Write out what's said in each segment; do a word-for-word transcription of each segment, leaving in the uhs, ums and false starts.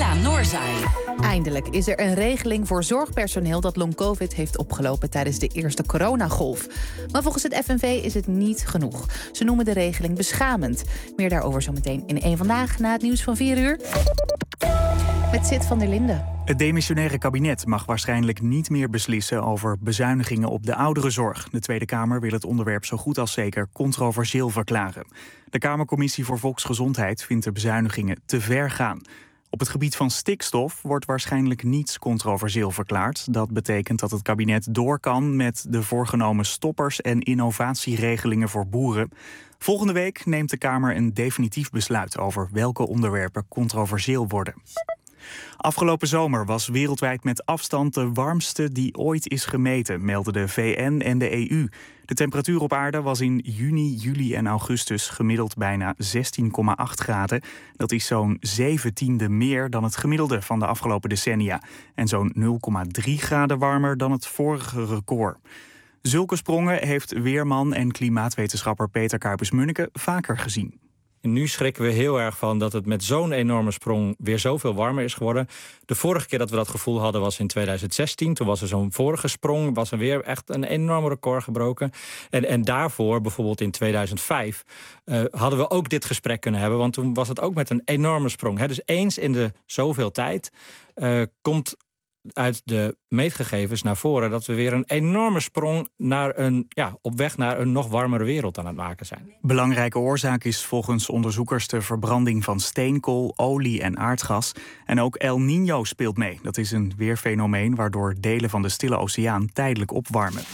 Ilaan Noorzai. Eindelijk is er een regeling voor zorgpersoneel dat long-covid heeft opgelopen tijdens de eerste coronagolf. Maar volgens het F N V is het niet genoeg. Ze noemen de regeling beschamend. Meer daarover zometeen in één Vandaag na het nieuws van vier uur. Met Sid van der Linden. Het demissionaire kabinet mag waarschijnlijk niet meer beslissen over bezuinigingen op de ouderenzorg. De Tweede Kamer wil het onderwerp zo goed als zeker controversieel verklaren. De Kamercommissie voor Volksgezondheid vindt de bezuinigingen te ver gaan. Op het gebied van stikstof wordt waarschijnlijk niets controversieel verklaard. Dat betekent dat het kabinet door kan met de voorgenomen stoppers- en innovatieregelingen voor boeren. Volgende week neemt de Kamer een definitief besluit over welke onderwerpen controversieel worden. Afgelopen zomer was wereldwijd met afstand de warmste die ooit is gemeten, melden de V N en de E U. De temperatuur op aarde was in juni, juli en augustus gemiddeld bijna zestien komma acht graden. Dat is zo'n zeventiende meer dan het gemiddelde van de afgelopen decennia. En zo'n nul komma drie graden warmer dan het vorige record. Zulke sprongen heeft weerman en klimaatwetenschapper Peter Kuipers-Munneke vaker gezien. Nu schrikken we heel erg van dat het met zo'n enorme sprong weer zoveel warmer is geworden. De vorige keer dat we dat gevoel hadden was in tweeduizend zestien. Toen was er zo'n vorige sprong, was er weer echt een enorm record gebroken. En, en daarvoor, bijvoorbeeld in tweeduizend vijf, uh, hadden we ook dit gesprek kunnen hebben. Want toen was het ook met een enorme sprong. Hè. Dus eens in de zoveel tijd uh, komt uit de meetgegevens naar voren dat we weer een enorme sprong naar een, ja, op weg naar een nog warmere wereld aan het maken zijn. Belangrijke oorzaak is volgens onderzoekers de verbranding van steenkool, olie en aardgas. En ook El Niño speelt mee. Dat is een weerfenomeen waardoor delen van de Stille Oceaan tijdelijk opwarmen.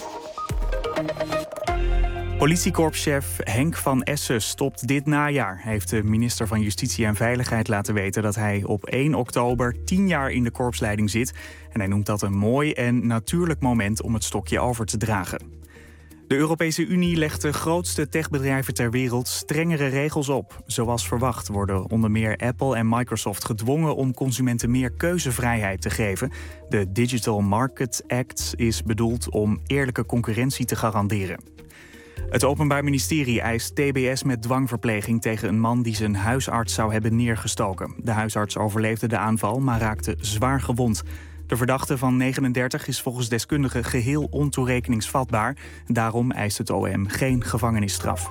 Politiekorpschef Henk van Essen stopt dit najaar. Hij heeft de minister van Justitie en Veiligheid laten weten dat hij op één oktober tien jaar in de korpsleiding zit. En hij noemt dat een mooi en natuurlijk moment om het stokje over te dragen. De Europese Unie legt de grootste techbedrijven ter wereld strengere regels op. Zoals verwacht worden onder meer Apple en Microsoft gedwongen om consumenten meer keuzevrijheid te geven. De Digital Market Act is bedoeld om eerlijke concurrentie te garanderen. Het Openbaar Ministerie eist T B S met dwangverpleging tegen een man die zijn huisarts zou hebben neergestoken. De huisarts overleefde de aanval, maar raakte zwaar gewond. De verdachte van negenendertig is volgens deskundigen geheel ontoerekeningsvatbaar. Daarom eist het O M geen gevangenisstraf.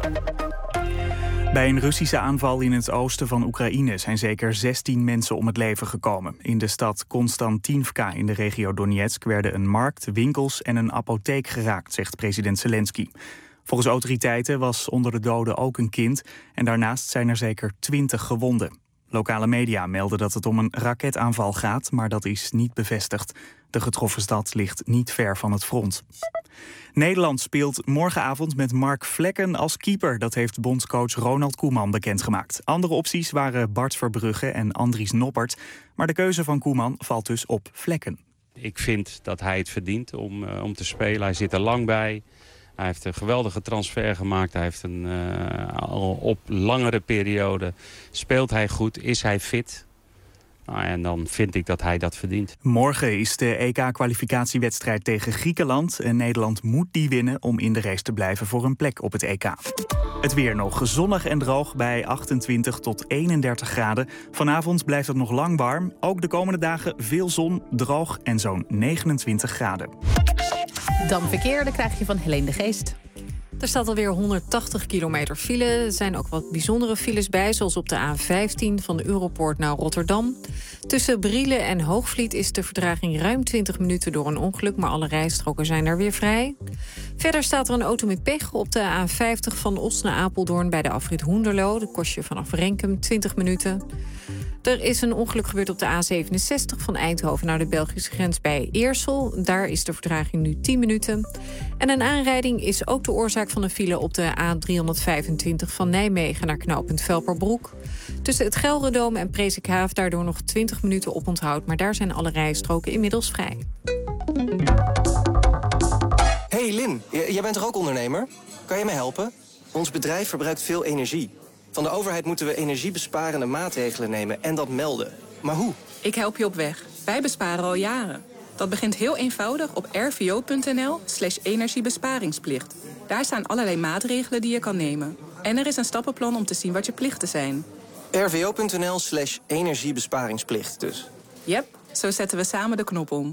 Bij een Russische aanval in het oosten van Oekraïne zijn zeker zestien mensen om het leven gekomen. In de stad Konstantinivka in de regio Donetsk werden een markt, winkels en een apotheek geraakt, zegt president Zelensky. Volgens autoriteiten was onder de doden ook een kind en daarnaast zijn er zeker twintig gewonden. Lokale media melden dat het om een raketaanval gaat, maar dat is niet bevestigd. De getroffen stad ligt niet ver van het front. Nederland speelt morgenavond met Mark Vlekken als keeper. Dat heeft bondscoach Ronald Koeman bekendgemaakt. Andere opties waren Bart Verbrugge en Andries Noppert. Maar de keuze van Koeman valt dus op Vlekken. Ik vind dat hij het verdient om, uh, om te spelen. Hij zit er lang bij. Hij heeft een geweldige transfer gemaakt. Hij heeft een, uh, al op langere periode speelt hij goed, is hij fit. Nou, en dan vind ik dat hij dat verdient. Morgen is de E K-kwalificatiewedstrijd tegen Griekenland. En Nederland moet die winnen om in de race te blijven voor een plek op het E K. Het weer nog zonnig en droog bij achtentwintig tot eenendertig graden. Vanavond blijft het nog lang warm. Ook de komende dagen veel zon, droog en zo'n negenentwintig graden. Dan verkeer, dan krijg je van Helene de Geest. Er staat alweer honderdtachtig kilometer file. Er zijn ook wat bijzondere files bij, zoals op de A vijftien van de Europoort naar Rotterdam. Tussen Brielen en Hoogvliet is de vertraging ruim twintig minuten door een ongeluk, maar alle rijstroken zijn er weer vrij. Verder staat er een auto met pech op de A vijftig van Os naar Apeldoorn bij de afrit Hoenderloo. Dat kost je vanaf Renkum twintig minuten. Er is een ongeluk gebeurd op de A zevenenzestig van Eindhoven naar de Belgische grens bij Eersel. Daar is de vertraging nu tien minuten. En een aanrijding is ook de oorzaak van een file op de A driehonderdvijfentwintig van Nijmegen naar knooppunt Velperbroek. Tussen het Gelredome en Presikhaaf daardoor nog twintig minuten oponthoud, maar daar zijn alle rijstroken inmiddels vrij. Hey Lin, j- jij bent toch ook ondernemer? Kan je me helpen? Ons bedrijf verbruikt veel energie. Van de overheid moeten we energiebesparende maatregelen nemen en dat melden. Maar hoe? Ik help je op weg. Wij besparen al jaren. Dat begint heel eenvoudig op rvo.nl slash energiebesparingsplicht. Daar staan allerlei maatregelen die je kan nemen. En er is een stappenplan om te zien wat je plichten zijn. rvo.nl slash energiebesparingsplicht dus. Yep, zo zetten we samen de knop om.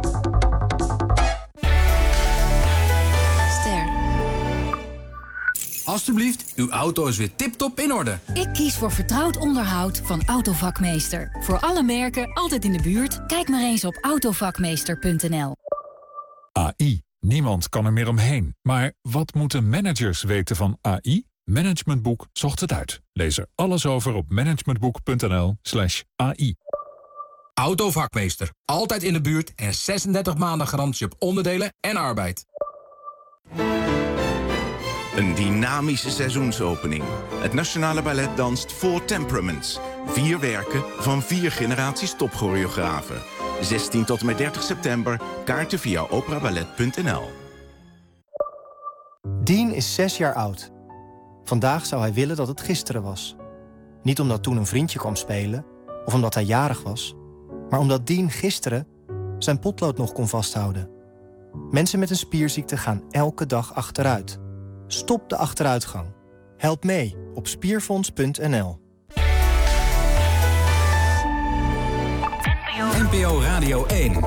Ster. Alsjeblieft, uw auto is weer tip-top in orde. Ik kies voor vertrouwd onderhoud van Autovakmeester. Voor alle merken, altijd in de buurt. Kijk maar eens op autovakmeester punt n l. A I. Niemand kan er meer omheen. Maar wat moeten managers weten van A I? Managementboek zocht het uit. Lees er alles over op managementboek punt n l slash A I. Autovakmeester. Altijd in de buurt en zesendertig maanden garantie op onderdelen en arbeid. Een dynamische seizoensopening. Het Nationale Ballet danst Four Temperaments. Vier werken van vier generaties topchoreografen. zestien tot en met dertig september. Kaarten via operaballet punt n l. Dean is zes jaar oud. Vandaag zou hij willen dat het gisteren was. Niet omdat toen een vriendje kwam spelen, of omdat hij jarig was, maar omdat Dean gisteren zijn potlood nog kon vasthouden. Mensen met een spierziekte gaan elke dag achteruit. Stop de achteruitgang. Help mee op spierfonds punt n l. N P O Radio één.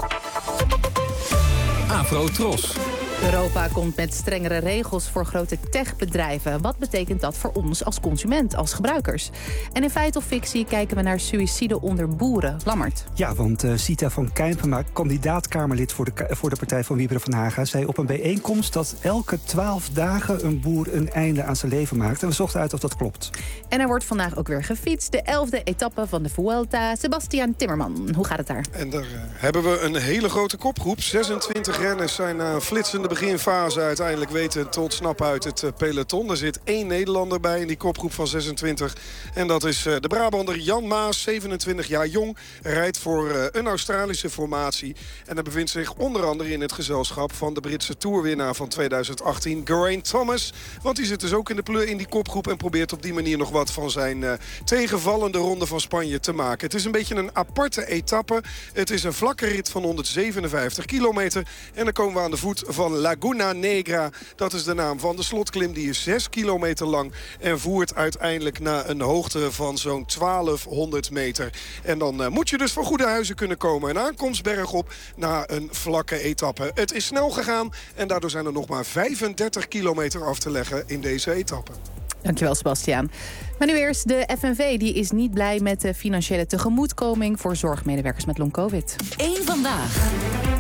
Afro Tros. Europa komt met strengere regels voor grote techbedrijven. Wat betekent dat voor ons als consument, als gebruikers? En in Feit of Fictie kijken we naar suïcide onder boeren. Lammert. Ja, want uh, Sita van Kijnpema, kandidaat-Kamerlid voor de, voor de partij van Wieberen van Haga, zei op een bijeenkomst dat elke twaalf dagen een boer een einde aan zijn leven maakt. En we zochten uit of dat klopt. En er wordt vandaag ook weer gefietst. De elfde etappe van de Vuelta. Sebastian Timmerman, hoe gaat het daar? En daar uh, hebben we een hele grote kopgroep. zesentwintig renners zijn na een flitsende beginfase uiteindelijk weten te ontsnappen uit het uh, peloton. Er zit één Nederlander bij in die kopgroep van zesentwintig. En dat is uh, de Brabander Jan Maas, zevenentwintig jaar jong. Rijdt voor uh, een Australische formatie. En hij bevindt zich onder andere in het gezelschap van de Britse toerwinnaar van tweeduizend achttien, Geraint Thomas. Want die zit dus ook in, de pleur in die kopgroep en probeert op die manier nog wat van zijn uh, tegenvallende ronde van Spanje te maken. Het is een beetje een aparte etappe. Het is een vlakke rit van honderdzevenenvijftig kilometer. En dan komen we aan de voet van Laguna Negra. Dat is de naam van de slotklim. Die is zes kilometer lang en voert uiteindelijk naar een hoogte van zo'n twaalfhonderd meter. En dan uh, moet je dus van goede huizen kunnen komen. Een aankomstberg op na een vlakke etappe. Het is snel gegaan en daardoor zijn er nog maar vijfendertig kilometer af te leggen in deze etappe. Dankjewel, Sebastiaan. Maar nu eerst, de F N V die is niet blij met de financiële tegemoetkoming voor zorgmedewerkers met long-covid. Eén vandaag.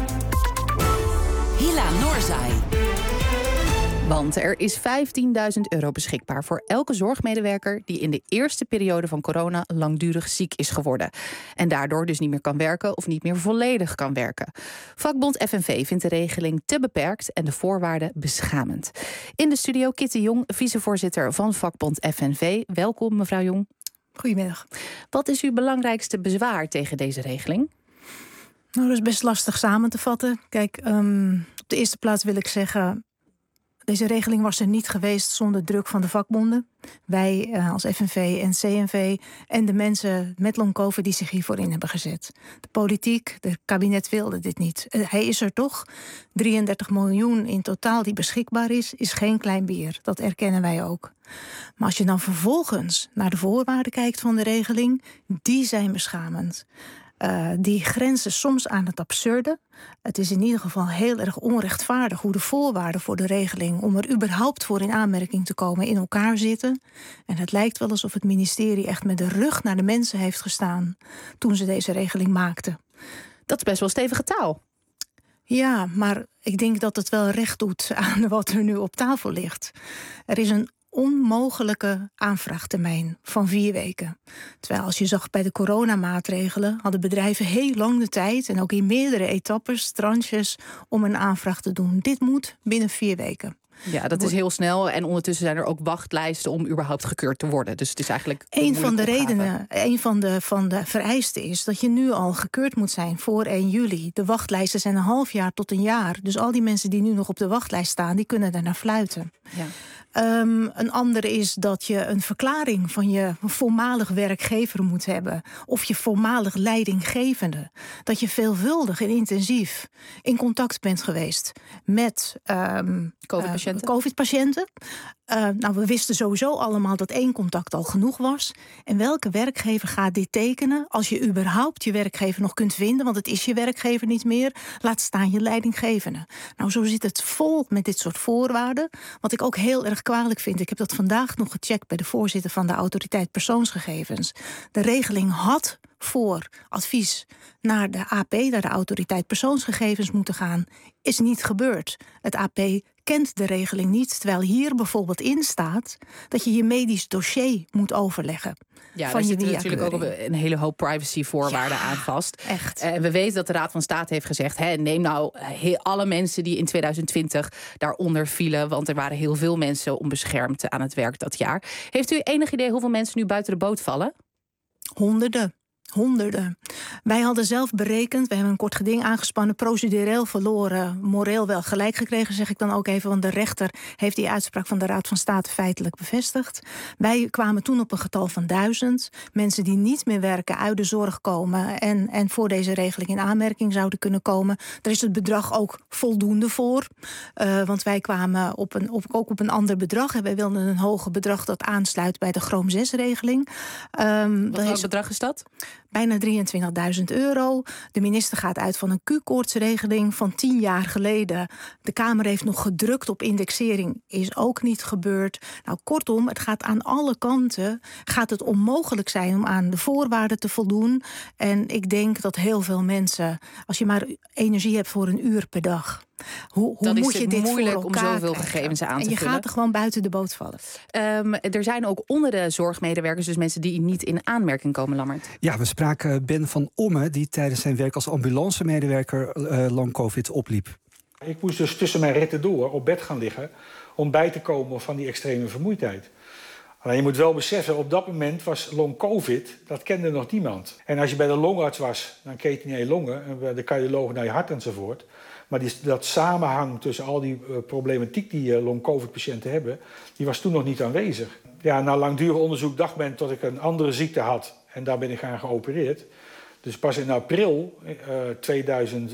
Hila Noorzai. Want er is vijftienduizend euro beschikbaar voor elke zorgmedewerker die in de eerste periode van corona langdurig ziek is geworden. En daardoor dus niet meer kan werken of niet meer volledig kan werken. Vakbond F N V vindt de regeling te beperkt en de voorwaarden beschamend. In de studio Kitty Jong, vicevoorzitter van vakbond F N V. Welkom, mevrouw Jong. Goedemiddag. Wat is uw belangrijkste bezwaar tegen deze regeling? Nou, dat is best lastig samen te vatten. Kijk, um, op de eerste plaats wil ik zeggen, deze regeling was er niet geweest zonder druk van de vakbonden. Wij uh, als F N V en C N V en de mensen met long-covid die zich hiervoor in hebben gezet. De politiek, het kabinet wilde dit niet. Uh, hij is er toch. drieëndertig miljoen in totaal die beschikbaar is, is geen klein bier. Dat erkennen wij ook. Maar als je dan vervolgens naar de voorwaarden kijkt van de regeling, die zijn beschamend. Uh, die grenzen soms aan het absurde. Het is in ieder geval heel erg onrechtvaardig hoe de voorwaarden voor de regeling om er überhaupt voor in aanmerking te komen in elkaar zitten. En het lijkt wel alsof het ministerie echt met de rug naar de mensen heeft gestaan toen ze deze regeling maakten. Dat is best wel stevige taal. Ja, maar ik denk dat het wel recht doet aan wat er nu op tafel ligt. Er is een onmogelijke aanvraagtermijn van vier weken. Terwijl als je zag bij de coronamaatregelen hadden bedrijven heel lang de tijd en ook in meerdere etappes, tranches, om een aanvraag te doen. Dit moet binnen vier weken. Ja, dat is heel snel. En ondertussen zijn er ook wachtlijsten om überhaupt gekeurd te worden. Dus het is eigenlijk een van de redenen, een van de, van de vereisten is dat je nu al gekeurd moet zijn voor één juli. De wachtlijsten zijn een half jaar tot een jaar. Dus al die mensen die nu nog op de wachtlijst staan, die kunnen daar naar fluiten. Ja. Um, een andere is dat je een verklaring van je voormalig werkgever moet hebben. Of je voormalig leidinggevende. Dat je veelvuldig en intensief in contact bent geweest met um, COVID-patiënten. Uh, COVID-patiënten. Uh, nou, we wisten sowieso allemaal dat één contact al genoeg was. En welke werkgever gaat dit tekenen als je überhaupt je werkgever nog kunt vinden? Want het is je werkgever niet meer. Laat staan je leidinggevende. Nou, zo zit het vol met dit soort voorwaarden. Wat ik ook heel erg kwalijk vind. Ik heb dat vandaag nog gecheckt bij de voorzitter van de Autoriteit Persoonsgegevens. De regeling had voor advies naar de A P, naar de Autoriteit Persoonsgegevens moeten gaan, is niet gebeurd. Het A P kent de regeling niet, terwijl hier bijvoorbeeld in staat dat je je medisch dossier moet overleggen. Ja, van daar je zitten natuurlijk ook via-keuring. een hele hoop privacyvoorwaarden Ja, aan vast. Echt. En we weten dat de Raad van State heeft gezegd, hè, neem nou he, alle mensen die in twintig twintig daaronder vielen, want er waren heel veel mensen onbeschermd aan het werk dat jaar. Heeft u enig idee hoeveel mensen nu buiten de boot vallen? Honderden. Honderden. Wij hadden zelf berekend, we hebben een kort geding aangespannen, procedureel verloren, moreel wel gelijk gekregen, zeg ik dan ook even, want de rechter heeft die uitspraak van de Raad van State feitelijk bevestigd. Wij kwamen toen op een getal van duizend. Mensen die niet meer werken, uit de zorg komen en, en voor deze regeling in aanmerking zouden kunnen komen. Daar is het bedrag ook voldoende voor. Uh, want wij kwamen op een, op, ook op een ander bedrag. En wij wilden een hoger bedrag dat aansluit bij de Chroom zes-regeling. Um, Wat voor bedrag is dat? Bijna drieëntwintigduizend euro. De minister gaat uit van een Q-koortsregeling van tien jaar geleden. De Kamer heeft nog gedrukt op indexering. Is ook niet gebeurd. Nou, kortom, het gaat aan alle kanten. Gaat het onmogelijk zijn om aan de voorwaarden te voldoen. En ik denk dat heel veel mensen, als je maar energie hebt voor een uur per dag, Hoe, hoe dan moet is het je dit moeilijk voor om elkaar zoveel krijgen? gegevens aan te En je vullen. gaat er gewoon buiten de boot vallen. Um, er zijn ook onder de zorgmedewerkers dus mensen die niet in aanmerking komen, Lammert. Ja, we spraken Ben van Omme, die tijdens zijn werk als ambulancemedewerker uh, long COVID opliep. Ik moest dus tussen mijn ritten door op bed gaan liggen om bij te komen van die extreme vermoeidheid. Alleen je moet wel beseffen, op dat moment was long COVID, dat kende nog niemand. En als je bij de longarts was, dan keek je naar je longen en bij de cardioloog naar je hart enzovoort. Maar die, dat samenhang tussen al die uh, problematiek die uh, long-covid-patiënten hebben, die was toen nog niet aanwezig. Ja, na langdurig onderzoek dacht men dat ik een andere ziekte had. En daar ben ik aan geopereerd. Dus pas in april uh, tweeduizend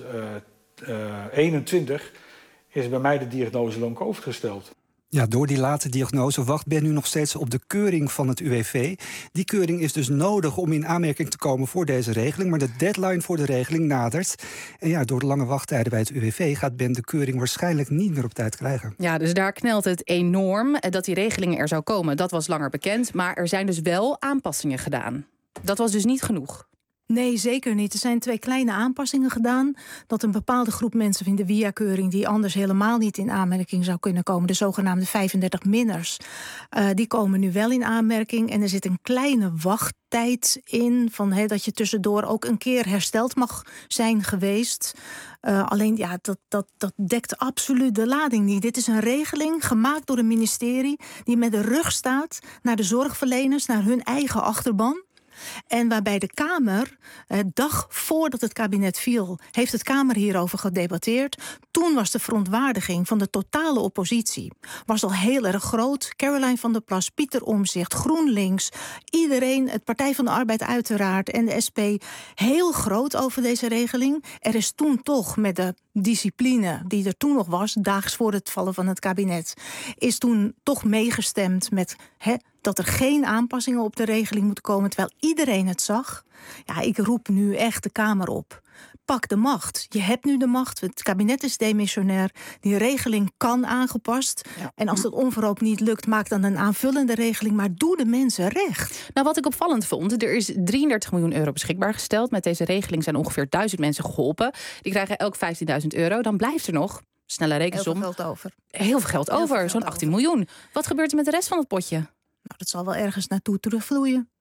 eenentwintig is bij mij de diagnose long-covid gesteld. Ja, door die late diagnose wacht Ben nu nog steeds op de keuring van het U W V. Die keuring is dus nodig om in aanmerking te komen voor deze regeling. Maar de deadline voor de regeling nadert. En ja, door de lange wachttijden bij het U W V gaat Ben de keuring waarschijnlijk niet meer op tijd krijgen. Ja, dus daar knelt het enorm dat die regelingen er zou komen. Dat was langer bekend, maar er zijn dus wel aanpassingen gedaan. Dat was dus niet genoeg. Nee, zeker niet. Er zijn twee kleine aanpassingen gedaan. Dat een bepaalde groep mensen in de W I A-keuring die anders helemaal niet in aanmerking zou kunnen komen, de zogenaamde vijfendertig-minners, uh, die komen nu wel in aanmerking. En er zit een kleine wachttijd in van he, dat je tussendoor ook een keer hersteld mag zijn geweest. Uh, alleen ja, dat, dat, dat dekt absoluut de lading niet. Dit is een regeling gemaakt door een ministerie die met de rug staat naar de zorgverleners, naar hun eigen achterban. En waarbij de Kamer, eh, dag voordat het kabinet viel, heeft het Kamer hierover gedebatteerd. Toen was de verontwaardiging van de totale oppositie was al heel erg groot. Caroline van der Plas, Pieter Omtzigt, GroenLinks, iedereen, het Partij van de Arbeid uiteraard en de S P, heel groot over deze regeling. Er is toen toch met de discipline die er toen nog was, daags voor het vallen van het kabinet, is toen toch meegestemd met He, dat er geen aanpassingen op de regeling moeten komen, terwijl iedereen het zag. Ja, ik roep nu echt de Kamer op. Pak de macht. Je hebt nu de macht. Het kabinet is demissionair. Die regeling kan aangepast. Ja. En als dat onverhoopt niet lukt, maak dan een aanvullende regeling. Maar doe de mensen recht. Nou, wat ik opvallend vond, er is drieëndertig miljoen euro beschikbaar gesteld. Met deze regeling zijn ongeveer duizend mensen geholpen. Die krijgen elk vijftienduizend euro. Dan blijft er nog, snelle rekensom, heel veel geld over. Heel veel geld heel over, veel zo'n geld achttien over. miljoen. Wat gebeurt er met de rest van het potje? Nou, dat zal wel ergens naartoe terugvloeien.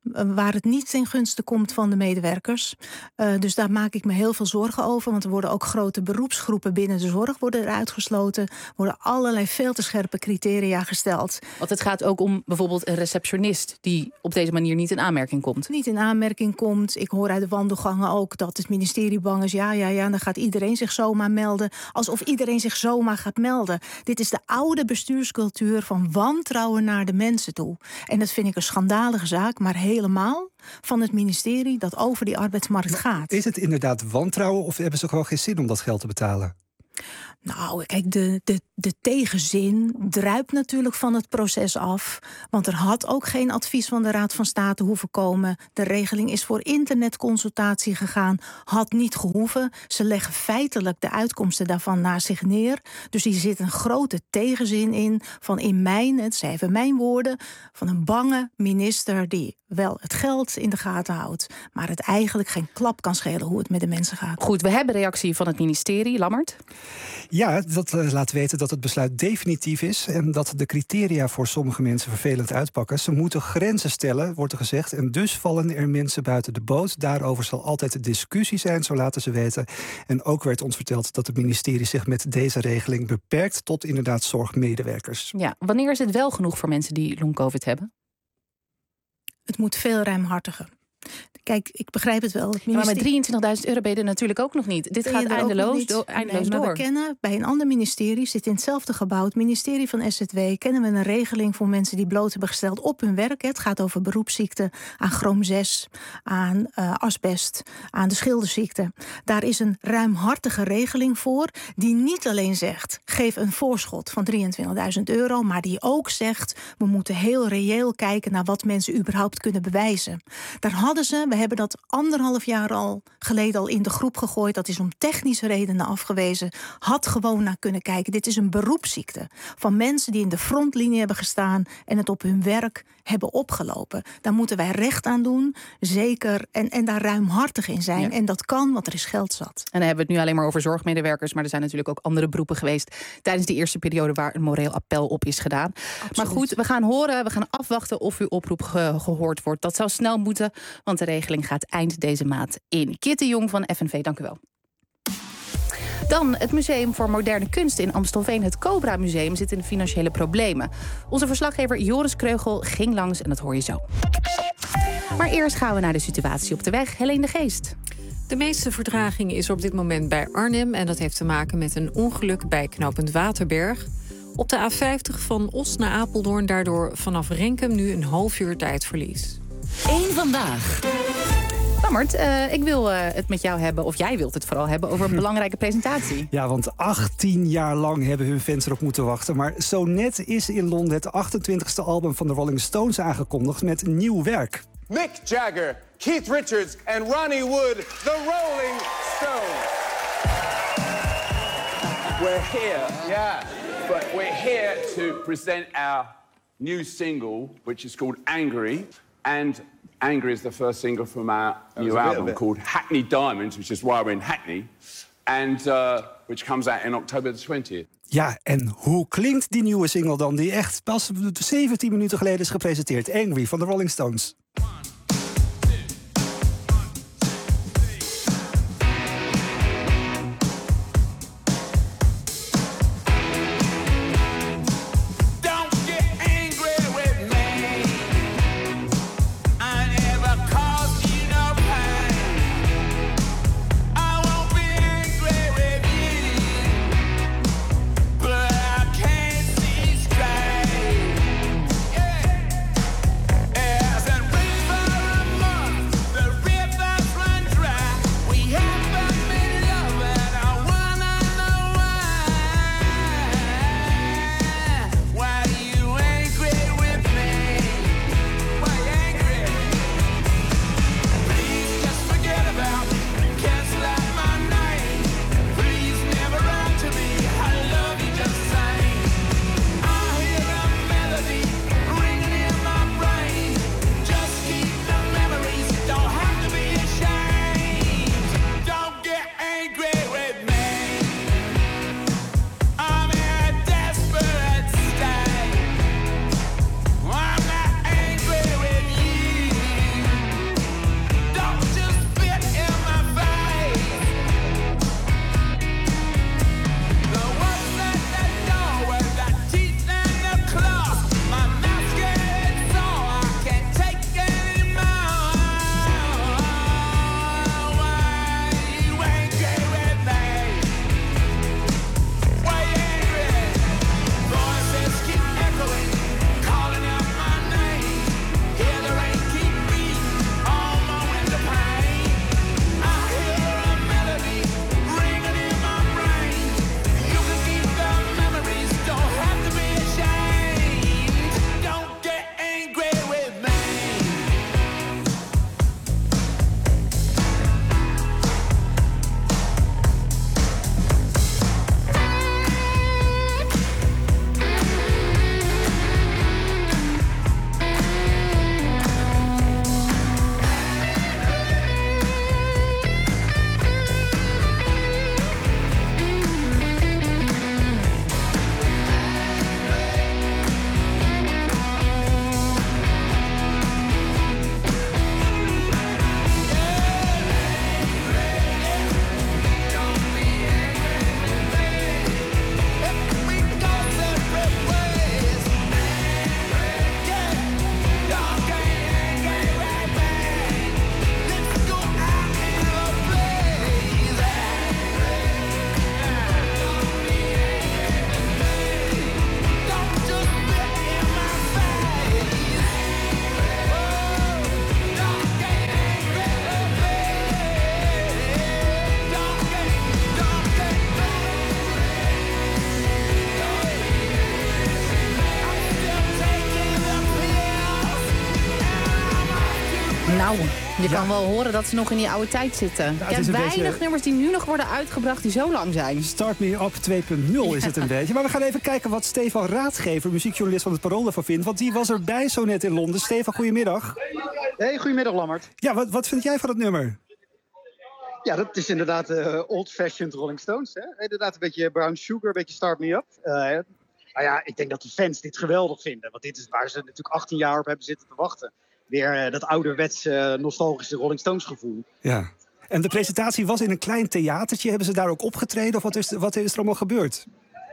waar het niet ten gunste komt van de medewerkers. Uh, dus daar maak ik me heel veel zorgen over. Want er worden ook grote beroepsgroepen binnen de zorg worden er uitgesloten. Er worden allerlei veel te scherpe criteria gesteld. Want het gaat ook om bijvoorbeeld een receptionist die op deze manier niet in aanmerking komt. Niet in aanmerking komt. Ik hoor uit de wandelgangen ook dat het ministerie bang is. Ja, ja, ja, dan gaat iedereen zich zomaar melden. Alsof iedereen zich zomaar gaat melden. Dit is de oude bestuurscultuur van wantrouwen naar de mensen toe. En dat vind ik een schandalige zaak, maar helemaal van het ministerie dat over die arbeidsmarkt gaat. Is het inderdaad wantrouwen of hebben ze gewoon geen zin om dat geld te betalen? Nou, kijk, de, de, de tegenzin druipt natuurlijk van het proces af. Want er had ook geen advies van de Raad van State hoeven komen. De regeling is voor internetconsultatie gegaan. Had niet gehoeven. Ze leggen feitelijk de uitkomsten daarvan naar zich neer. Dus hier zit een grote tegenzin in. Van in mijn, het zijn even mijn woorden, van een bange minister die wel het geld in de gaten houdt, maar het eigenlijk geen klap kan schelen hoe het met de mensen gaat. Goed, we hebben reactie van het ministerie. Lammert? Ja, dat uh, laat weten dat het besluit definitief is en dat de criteria voor sommige mensen vervelend uitpakken. Ze moeten grenzen stellen, wordt er gezegd, en dus vallen er mensen buiten de boot. Daarover zal altijd een discussie zijn, zo laten ze weten. En ook werd ons verteld dat het ministerie zich met deze regeling beperkt tot inderdaad zorgmedewerkers. Ja, wanneer is het wel genoeg voor mensen die long-covid hebben? Het moet veel ruimhartiger. Kijk, ik begrijp het wel. Het ministerie... ja, maar met drieëntwintigduizend euro ben je er natuurlijk ook nog niet. Dit gaat eindeloos, do- eindeloos nee, maar door. We kennen bij een ander ministerie, zit in hetzelfde gebouw, het ministerie van S Z W, kennen we een regeling voor mensen die bloot hebben gesteld op hun werk. Het gaat over beroepsziekten, aan chroom zes, aan uh, asbest, aan de schilderziekte. Daar is een ruimhartige regeling voor die niet alleen zegt, geef een voorschot van drieëntwintigduizend euro, maar die ook zegt, we moeten heel reëel kijken naar wat mensen überhaupt kunnen bewijzen. Daar hadden ze, we hebben dat anderhalf jaar al geleden al in de groep gegooid. Dat is om technische redenen afgewezen. Had gewoon naar kunnen kijken. Dit is een beroepsziekte van mensen die in de frontlinie hebben gestaan en het op hun werk hebben opgelopen. Daar moeten wij recht aan doen, zeker, en, en daar ruimhartig in zijn. Ja. En dat kan, want er is geld zat. En dan hebben we het nu alleen maar over zorgmedewerkers, maar er zijn natuurlijk ook andere beroepen geweest tijdens die eerste periode waar een moreel appel op is gedaan. Absoluut. Maar goed, we gaan horen, we gaan afwachten of uw oproep ge- gehoord wordt. Dat zou snel moeten, want de regeling gaat eind deze maand in. Kitty Jong van F N V, dank u wel. Dan het Museum voor Moderne Kunst in Amstelveen. Het Cobra Museum zit in de financiële problemen. Onze verslaggever Joris Kreugel ging langs en dat hoor je zo. Maar eerst gaan we naar de situatie op de weg. Helene de Geest. De meeste vertraging is op dit moment bij Arnhem en dat heeft te maken met een ongeluk bij knooppunt Waterberg. Op de A vijftig van Os naar Apeldoorn daardoor vanaf Renkum nu een half uur tijdverlies. Eén vandaag. Lammert, uh, ik wil uh, het met jou hebben, of jij wilt het vooral hebben, over een belangrijke presentatie. Ja, want achttien jaar lang hebben hun fans erop moeten wachten. Maar zo net is in Londen het achtentwintigste album van de Rolling Stones aangekondigd met nieuw werk. Mick Jagger, Keith Richards en Ronnie Wood, the Rolling Stones. We're here, yeah, but we're here to present our new single, which is called Angry. And Angry is the first single from our new album called Hackney Diamonds, which is why we're in Hackney, and uh, which comes out in October the twentieth. Ja, en hoe klinkt die nieuwe single dan, die echt pas zeventien minuten geleden is gepresenteerd? Angry van de Rolling Stones. Je kan wel horen dat ze nog in die oude tijd zitten. Ja, Ik heb weinig beetje... nummers die nu nog worden uitgebracht die zo lang zijn. Start Me Up twee punt nul is het een beetje. Maar we gaan even kijken wat Stefan Raadgever, muziekjournalist van het Parool, ervan vindt. Want die was erbij zo net in Londen. Stefan, goedemiddag. Hey, goedemiddag Lammert. Ja, wat, wat vind jij van het nummer? Ja, dat is inderdaad uh, old-fashioned Rolling Stones. Hè? Inderdaad een beetje Brown Sugar, een beetje Start Me Up. Uh, nou ja, ik denk dat de fans dit geweldig vinden. Want dit is waar ze natuurlijk achttien jaar op hebben zitten te wachten. Weer uh, dat ouderwetse, uh, nostalgische Rolling Stones gevoel. Ja. En de presentatie was in een klein theatertje. Hebben ze daar ook opgetreden of wat is, wat is er allemaal gebeurd?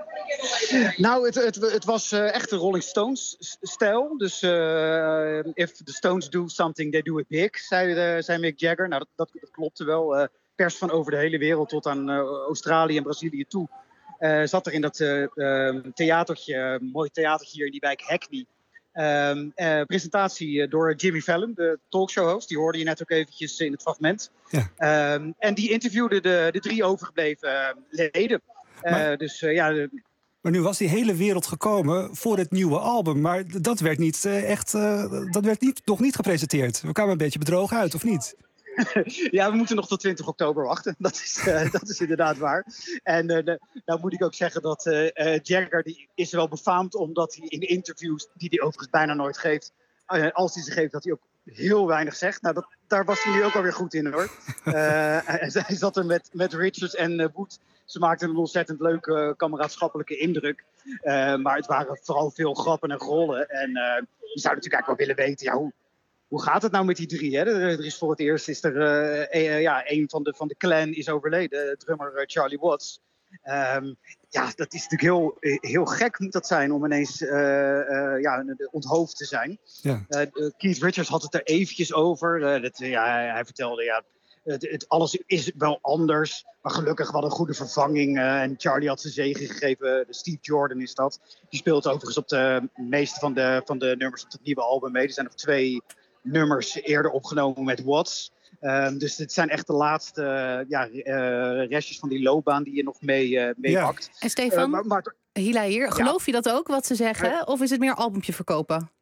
Nou, het, het, het was uh, echt een Rolling Stones-stijl. Dus uh, if the Stones do something, they do it big, zei, uh, zei Mick Jagger. Nou, dat, dat, dat klopte wel. Uh, pers van over de hele wereld tot aan uh, Australië en Brazilië toe. Uh, zat er in dat uh, uh, theatertje, uh, mooi theatertje hier in die wijk Hackney. Um, uh, presentatie door Jimmy Fallon, de talkshow-host. Die hoorde je net ook eventjes in het fragment. Ja. Um, en die interviewde de, de drie overgebleven uh, leden. Uh, maar, dus uh, ja... De, maar nu was die hele wereld gekomen voor het nieuwe album. Maar dat werd, niet, uh, echt, uh, dat werd niet, nog niet gepresenteerd. We kwamen een beetje bedrogen uit, of niet? Ja, we moeten nog tot twintig oktober wachten. Dat is, uh, dat is inderdaad waar. En uh, de, nou moet ik ook zeggen dat uh, uh, Jagger die is wel befaamd omdat hij in de interviews, die hij overigens bijna nooit geeft, uh, als hij ze geeft, dat hij ook heel weinig zegt. Nou, dat, daar was hij nu ook alweer goed in, hoor. Uh, hij, hij zat er met, met Richards en uh, Wood. Ze maakten een ontzettend leuke, uh, kameraadschappelijke indruk. Uh, maar het waren vooral veel grappen en rollen. En uh, je zou natuurlijk eigenlijk wel willen weten, ja, hoe... Hoe gaat het nou met die drie? Hè? Er is voor het eerst is er uh, uh, ja, een van de, van de clan is overleden, drummer uh, Charlie Watts. Um, ja, dat is natuurlijk heel, heel gek moet dat zijn om ineens uh, uh, ja, onthoofd te zijn. Ja. Uh, Keith Richards had het er eventjes over. Uh, dat, uh, ja, hij, hij vertelde, ja, het, het, alles is wel anders. Maar gelukkig wat een goede vervanging. Uh, en Charlie had zijn zegen gegeven. Steve Jordan is dat. Die speelt overigens op de meeste van de, van de nummers op het nieuwe album mee. Er zijn nog twee nummers eerder opgenomen met Watts. Um, dus dit zijn echt de laatste uh, ja, uh, restjes van die loopbaan die je nog mee, uh, mee ja. pakt. En Stefan, uh, maar, maar, Hila hier, geloof ja. je dat ook, wat ze zeggen? Ja. Of is het meer albumtje verkopen?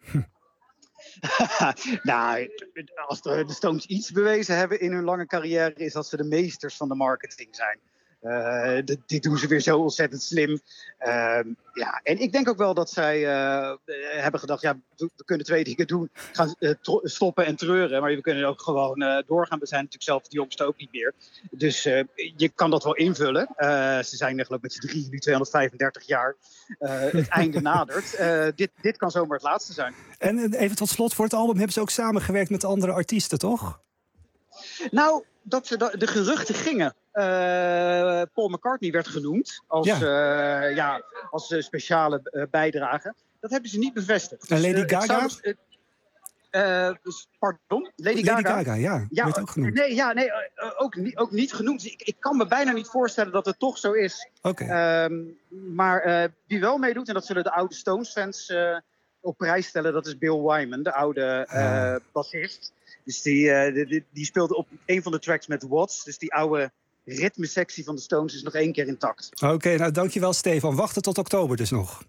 Nou, als de, de Stones iets bewezen hebben in hun lange carrière, is dat ze de meesters van de marketing zijn. Uh, dit, dit doen ze weer zo ontzettend slim. Uh, ja, en ik denk ook wel dat zij uh, hebben gedacht, ja, we, we kunnen twee dingen doen. Gaan uh, tro- stoppen en treuren, maar we kunnen ook gewoon uh, doorgaan. We zijn natuurlijk zelf de jongste ook niet meer. Dus uh, je kan dat wel invullen. Uh, ze zijn geloof ik met z'n drie, nu tweehonderdvijfendertig jaar. Uh, het einde nadert. Uh, dit, dit kan zomaar het laatste zijn. En even tot slot, voor het album hebben ze ook samengewerkt met andere artiesten, toch? Nou, dat ze de, de geruchten gingen. Uh, Paul McCartney werd genoemd als, ja. Uh, ja, als uh, speciale uh, bijdrage. Dat hebben ze niet bevestigd. En Lady dus, uh, Gaga? Zou, uh, uh, dus, pardon? Lady, Lady Gaga? Gaga, ja. ja werd ook genoemd. Nee, ja, nee uh, ook, niet, ook niet genoemd. Ik, ik kan me bijna niet voorstellen dat het toch zo is. Okay. Um, maar uh, wie wel meedoet, en dat zullen de oude Stones-fans uh, op prijs stellen, dat is Bill Wyman, de oude uh, bassist. Dus die, uh, die, die speelde op een van de tracks met Watts. Dus die oude ritmesectie van de Stones is nog één keer intact. Oké, okay, nou dankjewel Stefan. Wachten tot oktober dus nog.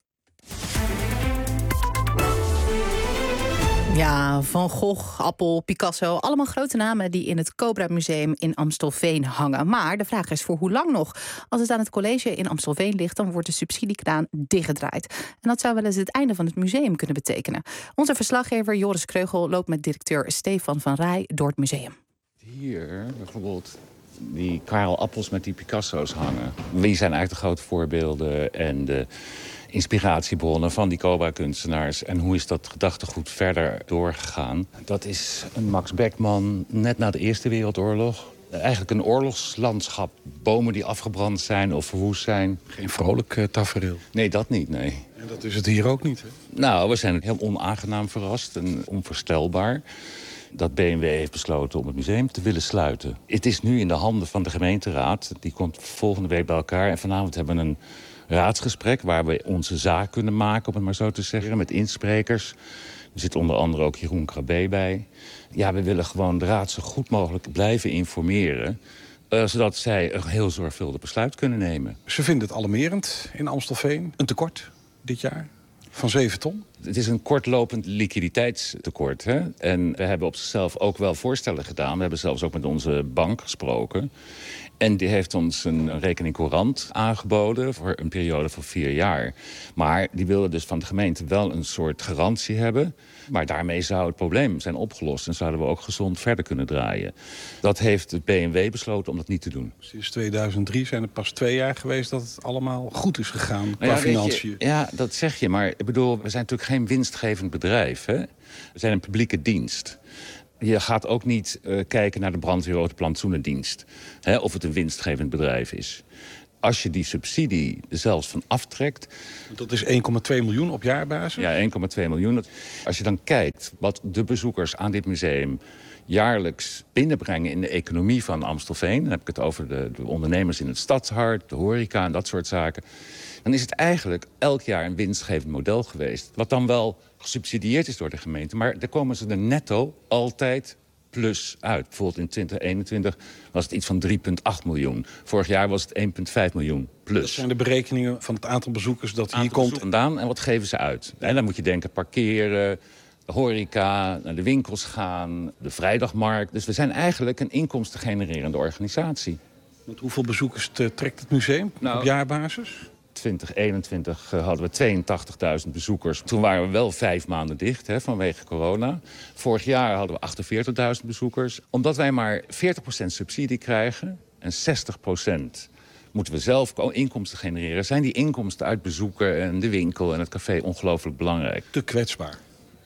Ja, Van Gogh, Appel, Picasso. Allemaal grote namen die in het Cobra Museum in Amstelveen hangen. Maar de vraag is voor hoe lang nog? Als het aan het college in Amstelveen ligt, dan wordt de subsidiekraan dichtgedraaid. En dat zou wel eens het einde van het museum kunnen betekenen. Onze verslaggever Joris Kreugel loopt met directeur Stefan van Rij door het museum. Hier bijvoorbeeld die Karel Appels met die Picasso's hangen. Wie zijn eigenlijk de grote voorbeelden en de inspiratiebronnen van die Cobra-kunstenaars? En hoe is dat gedachtegoed verder doorgegaan? Dat is een Max Beckmann net na de Eerste Wereldoorlog. Eigenlijk een oorlogslandschap. Bomen die afgebrand zijn of verwoest zijn. Geen vrolijk uh, tafereel. Nee, dat niet, nee. En dat is het hier ook niet, hè? Nou, we zijn heel onaangenaam verrast en onvoorstelbaar dat B M W heeft besloten om het museum te willen sluiten. Het is nu in de handen van de gemeenteraad. Die komt volgende week bij elkaar. En vanavond hebben we een raadsgesprek waar we onze zaak kunnen maken, om het maar zo te zeggen, met insprekers. Er zit onder andere ook Jeroen Krabbe bij. Ja, we willen gewoon de raad zo goed mogelijk blijven informeren, Uh, zodat zij een heel zorgvuldig besluit kunnen nemen. Ze vinden het alarmerend in Amstelveen. Een tekort dit jaar van zeven ton. Het is een kortlopend liquiditeitstekort. Hè? En we hebben op zichzelf ook wel voorstellen gedaan. We hebben zelfs ook met onze bank gesproken. En die heeft ons een rekening courant aangeboden voor een periode van vier jaar. Maar die wilde dus van de gemeente wel een soort garantie hebben. Maar daarmee zou het probleem zijn opgelost en zouden we ook gezond verder kunnen draaien. Dat heeft de B N W besloten om dat niet te doen. Sinds tweeduizend drie zijn het pas twee jaar geweest dat het allemaal goed is gegaan qua Nou ja, financiën. Je, ja, dat zeg je, maar ik bedoel, we zijn natuurlijk geen winstgevend bedrijf. Hè? We zijn een publieke dienst. Je gaat ook niet uh, kijken naar de brandweer of de plantsoenendienst. Hè, of het een winstgevend bedrijf is. Als je die subsidie er zelfs van aftrekt... Dat is één komma twee miljoen op jaarbasis? Ja, één komma twee miljoen. Als je dan kijkt wat de bezoekers aan dit museum jaarlijks binnenbrengen in de economie van Amstelveen... dan heb ik het over de, de ondernemers in het stadshart, de horeca en dat soort zaken... dan is het eigenlijk elk jaar een winstgevend model geweest. Wat dan wel gesubsidieerd is door de gemeente. Maar daar komen ze er netto altijd plus uit. Bijvoorbeeld in twintig eenentwintig was het iets van drie komma acht miljoen. Vorig jaar was het één komma vijf miljoen plus. Dat zijn de berekeningen van het aantal bezoekers dat hier komt vandaan. En wat geven ze uit? En dan moet je denken parkeren, de horeca, naar de winkels gaan, de vrijdagmarkt. Dus we zijn eigenlijk een inkomstengenererende organisatie. Want hoeveel bezoekers trekt het museum nou, op jaarbasis? twintig eenentwintig hadden we tweeëntachtigduizend bezoekers. Toen waren we wel vijf maanden dicht hè, vanwege corona. Vorig jaar hadden we achtenveertigduizend bezoekers. Omdat wij maar veertig procent subsidie krijgen en zestig procent moeten we zelf inkomsten genereren... zijn die inkomsten uit bezoeken en de winkel en het café ongelooflijk belangrijk. Te kwetsbaar.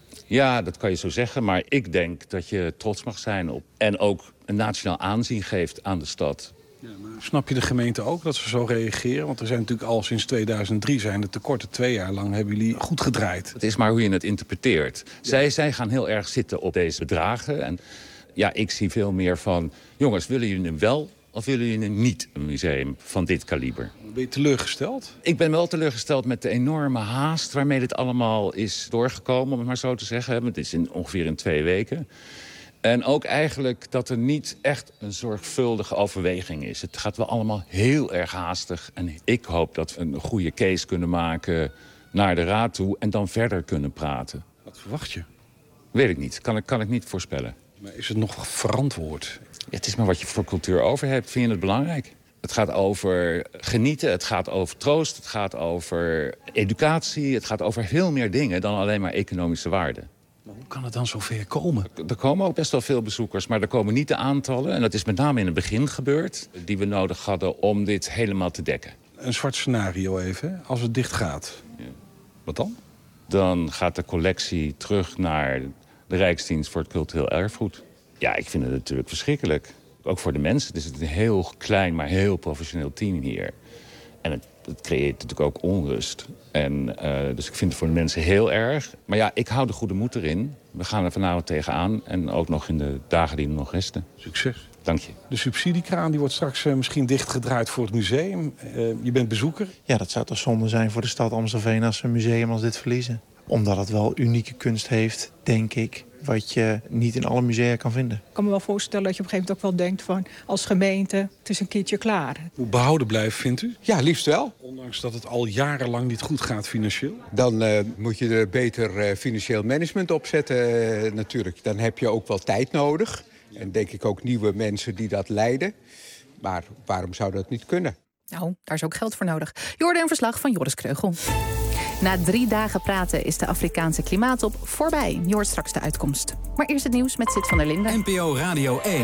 Ja, dat kan je zo zeggen, maar ik denk dat je trots mag zijn op... en ook een nationaal aanzien geeft aan de stad. Ja, maar snap je de gemeente ook dat ze zo reageren? Want er zijn natuurlijk al sinds tweeduizend drie zijn de tekorten twee jaar lang hebben jullie goed gedraaid. Het is maar hoe je het interpreteert. Ja. Zij, zij gaan heel erg zitten op deze bedragen. En ja, ik zie veel meer van... jongens, willen jullie nu wel of willen jullie niet een museum van dit kaliber? Ben je teleurgesteld? Ik ben wel teleurgesteld met de enorme haast waarmee dit allemaal is doorgekomen, om het maar zo te zeggen. Het is in, ongeveer in twee weken. En ook eigenlijk dat er niet echt een zorgvuldige overweging is. Het gaat wel allemaal heel erg haastig. En ik hoop dat we een goede case kunnen maken naar de raad toe... en dan verder kunnen praten. Wat verwacht je? Weet ik niet. Kan ik, kan ik niet voorspellen. Maar is het nog verantwoord? Ja, het is maar wat je voor cultuur over hebt. Vind je het belangrijk? Het gaat over genieten, het gaat over troost, het gaat over educatie... het gaat over veel meer dingen dan alleen maar economische waarde. Maar hoe kan het dan zover komen? Er komen ook best wel veel bezoekers, maar er komen niet de aantallen... en dat is met name in het begin gebeurd... die we nodig hadden om dit helemaal te dekken. Een zwart scenario even, hè? Als het dicht gaat. Ja. Wat dan? Dan gaat de collectie terug naar de Rijksdienst voor het Cultureel Erfgoed. Ja, ik vind het natuurlijk verschrikkelijk. Ook voor de mensen. Het is een heel klein, maar heel professioneel team hier. En het, het creëert natuurlijk ook onrust. En, uh, dus ik vind het voor de mensen heel erg. Maar ja, ik hou de goede moed erin. We gaan er vanavond tegenaan. En ook nog in de dagen die er nog resten. Succes. Dank je. De subsidiekraan die wordt straks uh, misschien dichtgedraaid voor het museum. Uh, je bent bezoeker. Ja, dat zou toch zonde zijn voor de stad Amstelveen als we een museum als dit verliezen. Omdat het wel unieke kunst heeft, denk ik, wat je niet in alle musea kan vinden. Ik kan me wel voorstellen dat je op een gegeven moment ook wel denkt van... als gemeente, het is een keertje klaar. Hoe behouden blijven, vindt u? Ja, liefst wel. Ondanks dat het al jarenlang niet goed gaat financieel? Dan uh, moet je er beter uh, financieel management op zetten uh, natuurlijk. Dan heb je ook wel tijd nodig. En denk ik ook nieuwe mensen die dat leiden. Maar waarom zou dat niet kunnen? Nou, daar is ook geld voor nodig. Je hoorde een verslag van Joris Kreugel. Na drie dagen praten is de Afrikaanse klimaattop voorbij. Je hoort straks de uitkomst. Maar eerst het nieuws met Sid van der Linden. N P O Radio één.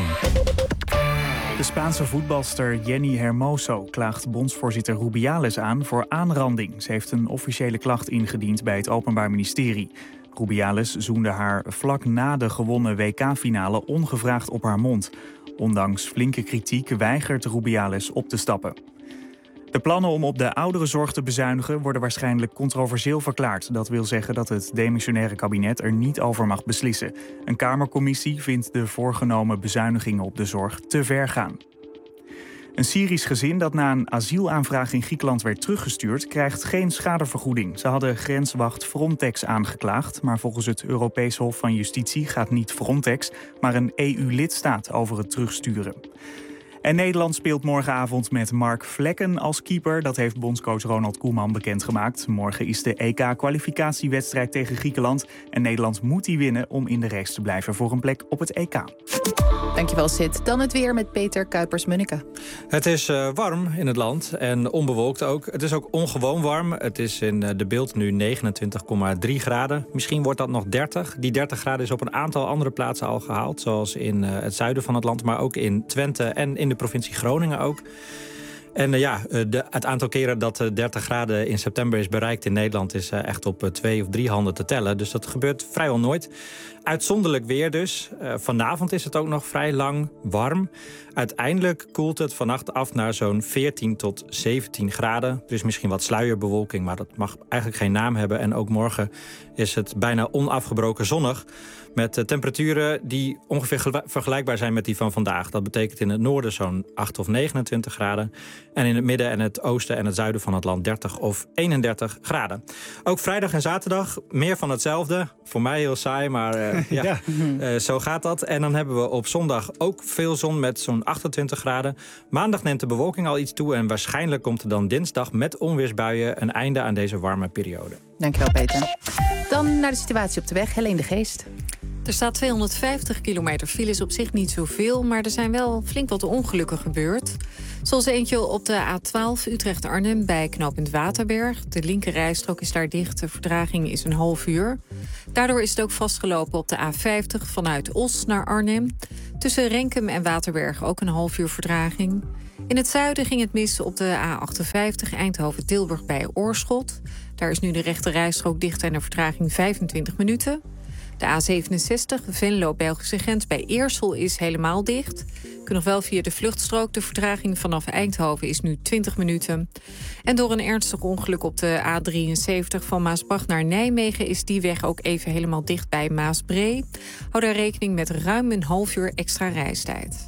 De Spaanse voetbalster Jenny Hermoso klaagt bondsvoorzitter Rubiales aan voor aanranding. Ze heeft een officiële klacht ingediend bij het Openbaar Ministerie. Rubiales zoende haar vlak na de gewonnen W K-finale ongevraagd op haar mond. Ondanks flinke kritiek weigert Rubiales op te stappen. De plannen om op de ouderenzorg te bezuinigen worden waarschijnlijk controversieel verklaard. Dat wil zeggen dat het demissionaire kabinet er niet over mag beslissen. Een Kamercommissie vindt de voorgenomen bezuinigingen op de zorg te ver gaan. Een Syrisch gezin dat na een asielaanvraag in Griekenland werd teruggestuurd, krijgt geen schadevergoeding. Ze hadden grenswacht Frontex aangeklaagd, maar volgens het Europees Hof van Justitie gaat niet Frontex, maar een E U-lidstaat over het terugsturen. En Nederland speelt morgenavond met Mark Vlekken als keeper. Dat heeft bondscoach Ronald Koeman bekendgemaakt. Morgen is de E K-kwalificatiewedstrijd tegen Griekenland. En Nederland moet die winnen om in de race te blijven voor een plek op het E K. Dankjewel, Sid. Dan het weer met Peter Kuipers-Munneke. Het is uh, warm in het land en onbewolkt ook. Het is ook ongewoon warm. Het is in uh, de beeld nu negenentwintig komma drie graden. Misschien wordt dat nog dertig. Die dertig graden is op een aantal andere plaatsen al gehaald. Zoals in uh, het zuiden van het land, maar ook in Twente en in de provincie Groningen ook. En uh, ja, de, het aantal keren dat uh, dertig graden in september is bereikt in Nederland is uh, echt op uh, twee of drie handen te tellen. Dus dat gebeurt vrijwel nooit. Uitzonderlijk weer dus. Uh, vanavond is het ook nog vrij lang warm. Uiteindelijk koelt het vannacht af naar zo'n veertien tot zeventien graden. Dus misschien wat sluierbewolking, maar dat mag eigenlijk geen naam hebben. En ook morgen is het bijna onafgebroken zonnig. Met uh, temperaturen die ongeveer gel- vergelijkbaar zijn met die van vandaag. Dat betekent in het noorden zo'n acht of negenentwintig graden. En in het midden en het oosten en het zuiden van het land dertig of eenendertig graden. Ook vrijdag en zaterdag meer van hetzelfde. Voor mij heel saai, maar uh, ja, ja. Uh, zo gaat dat. En dan hebben we op zondag ook veel zon met zo'n achtentwintig graden. Maandag neemt de bewolking al iets toe. En waarschijnlijk komt er dan dinsdag met onweersbuien een einde aan deze warme periode. Dankjewel, Peter. Dan naar de situatie op de weg. Helene de Geest. Er staat tweehonderdvijftig kilometer file, is op zich niet zoveel, maar er zijn wel flink wat ongelukken gebeurd. Zoals eentje op de A twaalf Utrecht-Arnhem bij knooppunt Waterberg. De linkerrijstrook is daar dicht, de vertraging is een half uur. Daardoor is het ook vastgelopen op de A vijftig vanuit Os naar Arnhem. Tussen Renkum en Waterberg ook een half uur vertraging. In het zuiden ging het mis op de A achtenvijftig Eindhoven-Tilburg bij Oorschot. Daar is nu de rechterrijstrook dicht en de vertraging vijfentwintig minuten. De A zevenenzestig, Venlo-Belgische grens bij Eersel, is helemaal dicht. Je kunt nog wel via de vluchtstrook. De vertraging vanaf Eindhoven is nu twintig minuten. En door een ernstig ongeluk op de A drieënzeventig van Maasbracht naar Nijmegen is die weg ook even helemaal dicht bij Maasbree. Hou daar rekening met ruim een half uur extra reistijd.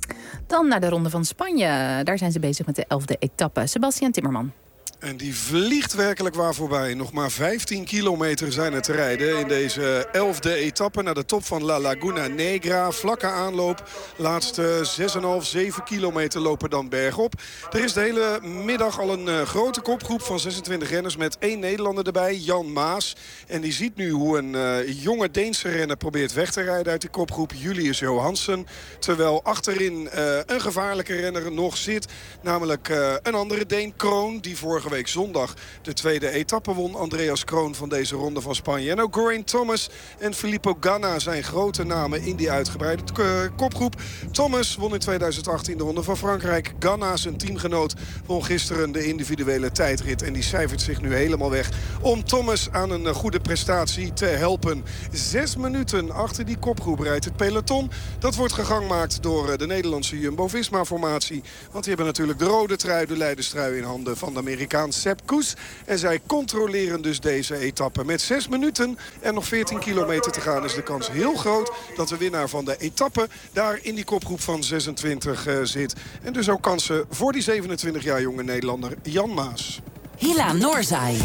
Dan naar de Ronde van Spanje. Daar zijn ze bezig met de elfde etappe. Sebastian Timmerman. En die vliegt werkelijk waar voorbij. Nog maar vijftien kilometer zijn er te rijden in deze elfde etappe naar de top van La Laguna Negra. Vlakke aanloop. Laatste zes komma vijf, zeven kilometer lopen dan bergop. Er is de hele middag al een uh, grote kopgroep van zesentwintig renners met één Nederlander erbij, Jan Maas. En die ziet nu hoe een uh, jonge Deense renner probeert weg te rijden uit die kopgroep, Julius Johansson. Terwijl achterin uh, een gevaarlijke renner nog zit, namelijk uh, een andere Deen, Kroon, die vorige week zondag de tweede etappe won. Andreas Kroon van deze Ronde van Spanje. En ook Geraint Thomas en Filippo Ganna zijn grote namen in die uitgebreide kopgroep. Thomas won in tweeduizend achttien de Ronde van Frankrijk. Ganna, zijn teamgenoot, won gisteren de individuele tijdrit. En die cijfert zich nu helemaal weg om Thomas aan een goede prestatie te helpen. Zes minuten achter die kopgroep rijdt het peloton. Dat wordt gegangmaakt door de Nederlandse Jumbo-Visma-formatie. Want die hebben natuurlijk de rode trui, de leiderstrui in handen van de Amerikaan Sepp Kuss. En zij controleren dus deze etappe. Met zes minuten en nog veertien kilometer te gaan is de kans heel groot dat de winnaar van de etappe daar in die kopgroep van zesentwintig uh, zit. En dus ook kansen voor die zevenentwintig jaar jonge Nederlander Jan Maas. Hila Noorzai.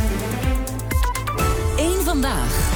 Eén vandaag.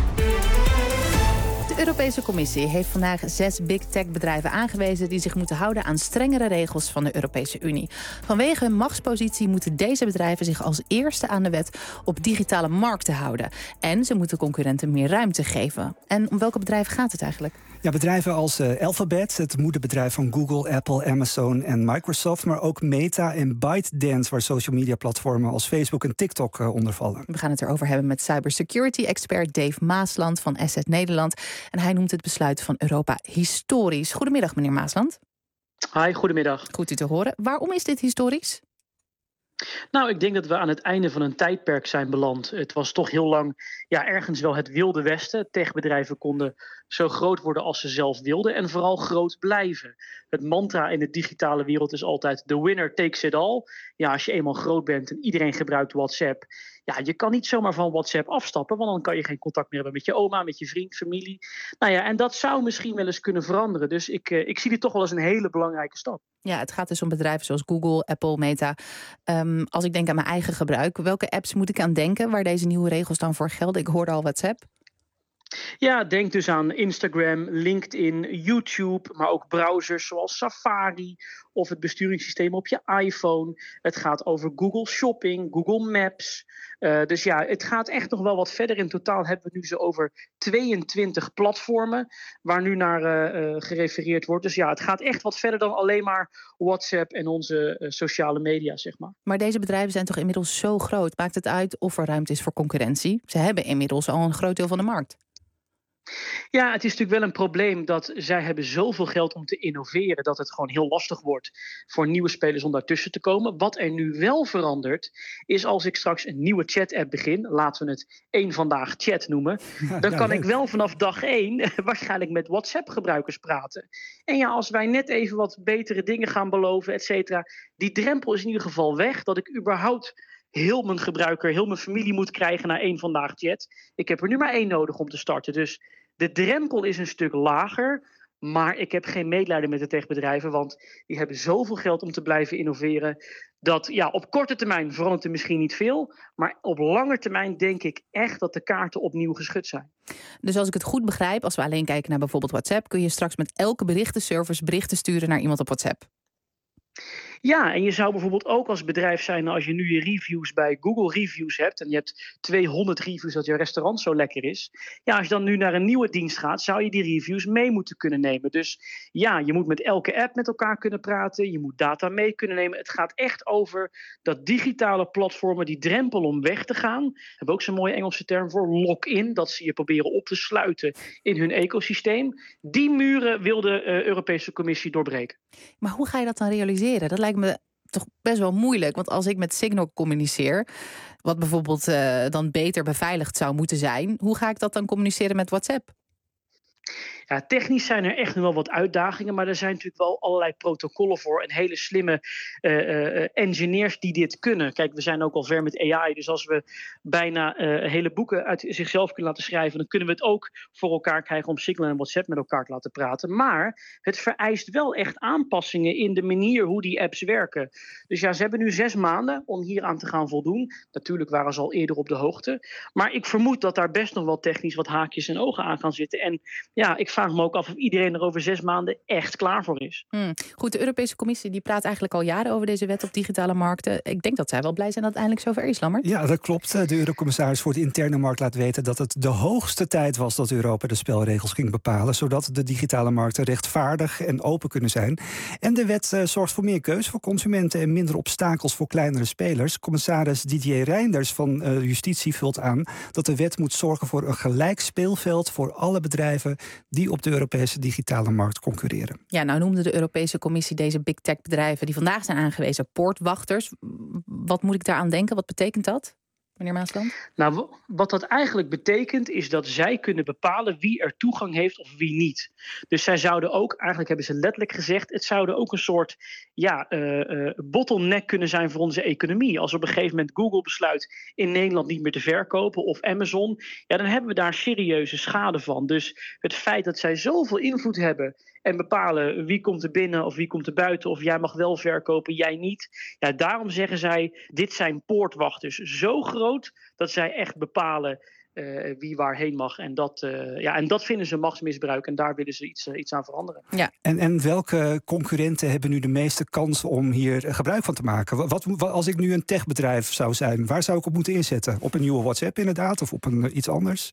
De Europese Commissie heeft vandaag zes big tech bedrijven aangewezen die zich moeten houden aan strengere regels van de Europese Unie. Vanwege hun machtspositie moeten deze bedrijven zich als eerste aan de wet op digitale markten houden. En ze moeten concurrenten meer ruimte geven. En om welke bedrijven gaat het eigenlijk? Ja, bedrijven als uh, Alphabet, het moederbedrijf van Google, Apple, Amazon en Microsoft, maar ook Meta en ByteDance, waar social media platformen als Facebook en TikTok uh, onder vallen. We gaan het erover hebben met cybersecurity-expert Dave Maasland van Asset Nederland. En hij noemt het besluit van Europa historisch. Goedemiddag, meneer Maasland. Hi, goedemiddag. Goed u te horen. Waarom is dit historisch? Nou, ik denk dat we aan het einde van een tijdperk zijn beland. Het was toch heel lang ja, ergens wel het wilde westen. Techbedrijven konden zo groot worden als ze zelf wilden en vooral groot blijven. Het mantra in de digitale wereld is altijd the winner takes it all. Ja, als je eenmaal groot bent en iedereen gebruikt WhatsApp, ja, je kan niet zomaar van WhatsApp afstappen, want dan kan je geen contact meer hebben met je oma, met je vriend, familie. Nou ja, en dat zou misschien wel eens kunnen veranderen. Dus ik, uh, ik zie dit toch wel als een hele belangrijke stap. Ja, het gaat dus om bedrijven zoals Google, Apple, Meta. Um, als ik denk aan mijn eigen gebruik, welke apps moet ik aan denken waar deze nieuwe regels dan voor gelden? Ik hoorde al WhatsApp. Ja, denk dus aan Instagram, LinkedIn, YouTube, maar ook browsers zoals Safari of het besturingssysteem op je iPhone. Het gaat over Google Shopping, Google Maps. Uh, dus ja, het gaat echt nog wel wat verder. In totaal hebben we nu zo over tweeëntwintig platformen waar nu naar uh, uh, gerefereerd wordt. Dus ja, het gaat echt wat verder dan alleen maar WhatsApp en onze uh, sociale media, zeg maar. Maar deze bedrijven zijn toch inmiddels zo groot? Maakt het uit of er ruimte is voor concurrentie? Ze hebben inmiddels al een groot deel van de markt. Ja, het is natuurlijk wel een probleem dat zij hebben zoveel geld om te innoveren dat het gewoon heel lastig wordt voor nieuwe spelers om daartussen te komen. Wat er nu wel verandert is als ik straks een nieuwe chat-app begin, laten we het één vandaag chat noemen, dan kan ik wel vanaf dag één waarschijnlijk met WhatsApp-gebruikers praten. En ja, als wij net even wat betere dingen gaan beloven, et cetera, die drempel is in ieder geval weg dat ik überhaupt heel mijn gebruiker, heel mijn familie moet krijgen naar één vandaag chat. Ik heb er nu maar één nodig om te starten. Dus de drempel is een stuk lager, maar ik heb geen medelijden met de techbedrijven, want die hebben zoveel geld om te blijven innoveren, dat ja, op korte termijn verandert er misschien niet veel, maar op lange termijn denk ik echt dat de kaarten opnieuw geschud zijn. Dus als ik het goed begrijp, als we alleen kijken naar bijvoorbeeld WhatsApp, kun je straks met elke berichtenservice berichten sturen naar iemand op WhatsApp. Ja, en je zou bijvoorbeeld ook als bedrijf zijn, als je nu je reviews bij Google Reviews hebt en je hebt tweehonderd reviews dat je restaurant zo lekker is. Ja, als je dan nu naar een nieuwe dienst gaat, zou je die reviews mee moeten kunnen nemen. Dus ja, je moet met elke app met elkaar kunnen praten, je moet data mee kunnen nemen. Het gaat echt over dat digitale platformen, die drempel om weg te gaan. We hebben ook zo'n mooie Engelse term voor, lock-in, dat ze je proberen op te sluiten in hun ecosysteem. Die muren wil de uh, Europese Commissie doorbreken. Maar hoe ga je dat dan realiseren? Dat lijkt me toch best wel moeilijk. Want als ik met Signal communiceer, wat bijvoorbeeld uh, dan beter beveiligd zou moeten zijn, hoe ga ik dat dan communiceren met WhatsApp? Ja, technisch zijn er echt nog wel wat uitdagingen, maar er zijn natuurlijk wel allerlei protocollen voor en hele slimme uh, uh, engineers die dit kunnen. Kijk, we zijn ook al ver met A I, dus als we bijna uh, hele boeken uit zichzelf kunnen laten schrijven, dan kunnen we het ook voor elkaar krijgen om Signal en WhatsApp met elkaar te laten praten. Maar het vereist wel echt aanpassingen in de manier hoe die apps werken. Dus ja, ze hebben nu zes maanden om hier aan te gaan voldoen. Natuurlijk waren ze al eerder op de hoogte, maar ik vermoed dat daar best nog wel technisch wat haakjes en ogen aan gaan zitten. En ja, ik vraag me ook af of iedereen er over zes maanden echt klaar voor is. Hmm. Goed, de Europese Commissie die praat eigenlijk al jaren over deze wet op digitale markten. Ik denk dat zij wel blij zijn dat het eindelijk zover is, Lammert. Ja, dat klopt. De Eurocommissaris voor de interne markt laat weten dat het de hoogste tijd was dat Europa de spelregels ging bepalen, zodat de digitale markten rechtvaardig en open kunnen zijn. En de wet uh, zorgt voor meer keus voor consumenten en minder obstakels voor kleinere spelers. Commissaris Didier Reynders van uh, Justitie vult aan dat de wet moet zorgen voor een gelijk speelveld voor alle bedrijven die op de Europese digitale markt concurreren. Ja, nou noemde de Europese Commissie deze big tech bedrijven die vandaag zijn aangewezen poortwachters. Wat moet ik daaraan denken? Wat betekent dat, meneer Maasland? Nou, wat dat eigenlijk betekent is dat zij kunnen bepalen wie er toegang heeft of wie niet. Dus zij zouden ook, eigenlijk hebben ze letterlijk gezegd, het zouden ook een soort ja, uh, uh, bottleneck kunnen zijn voor onze economie. Als op een gegeven moment Google besluit in Nederland niet meer te verkopen of Amazon, ja, dan hebben we daar serieuze schade van. Dus het feit dat zij zoveel invloed hebben en bepalen wie komt er binnen of wie komt er buiten, of jij mag wel verkopen, jij niet. Ja, daarom zeggen zij, dit zijn poortwachters zo groot dat zij echt bepalen uh, wie waarheen mag. En dat, uh, ja, en dat vinden ze machtsmisbruik en daar willen ze iets, uh, iets aan veranderen. Ja. En, en welke concurrenten hebben nu de meeste kans om hier gebruik van te maken? Wat, wat als ik nu een techbedrijf zou zijn, waar zou ik op moeten inzetten? Op een nieuwe WhatsApp inderdaad, of op een, uh, iets anders?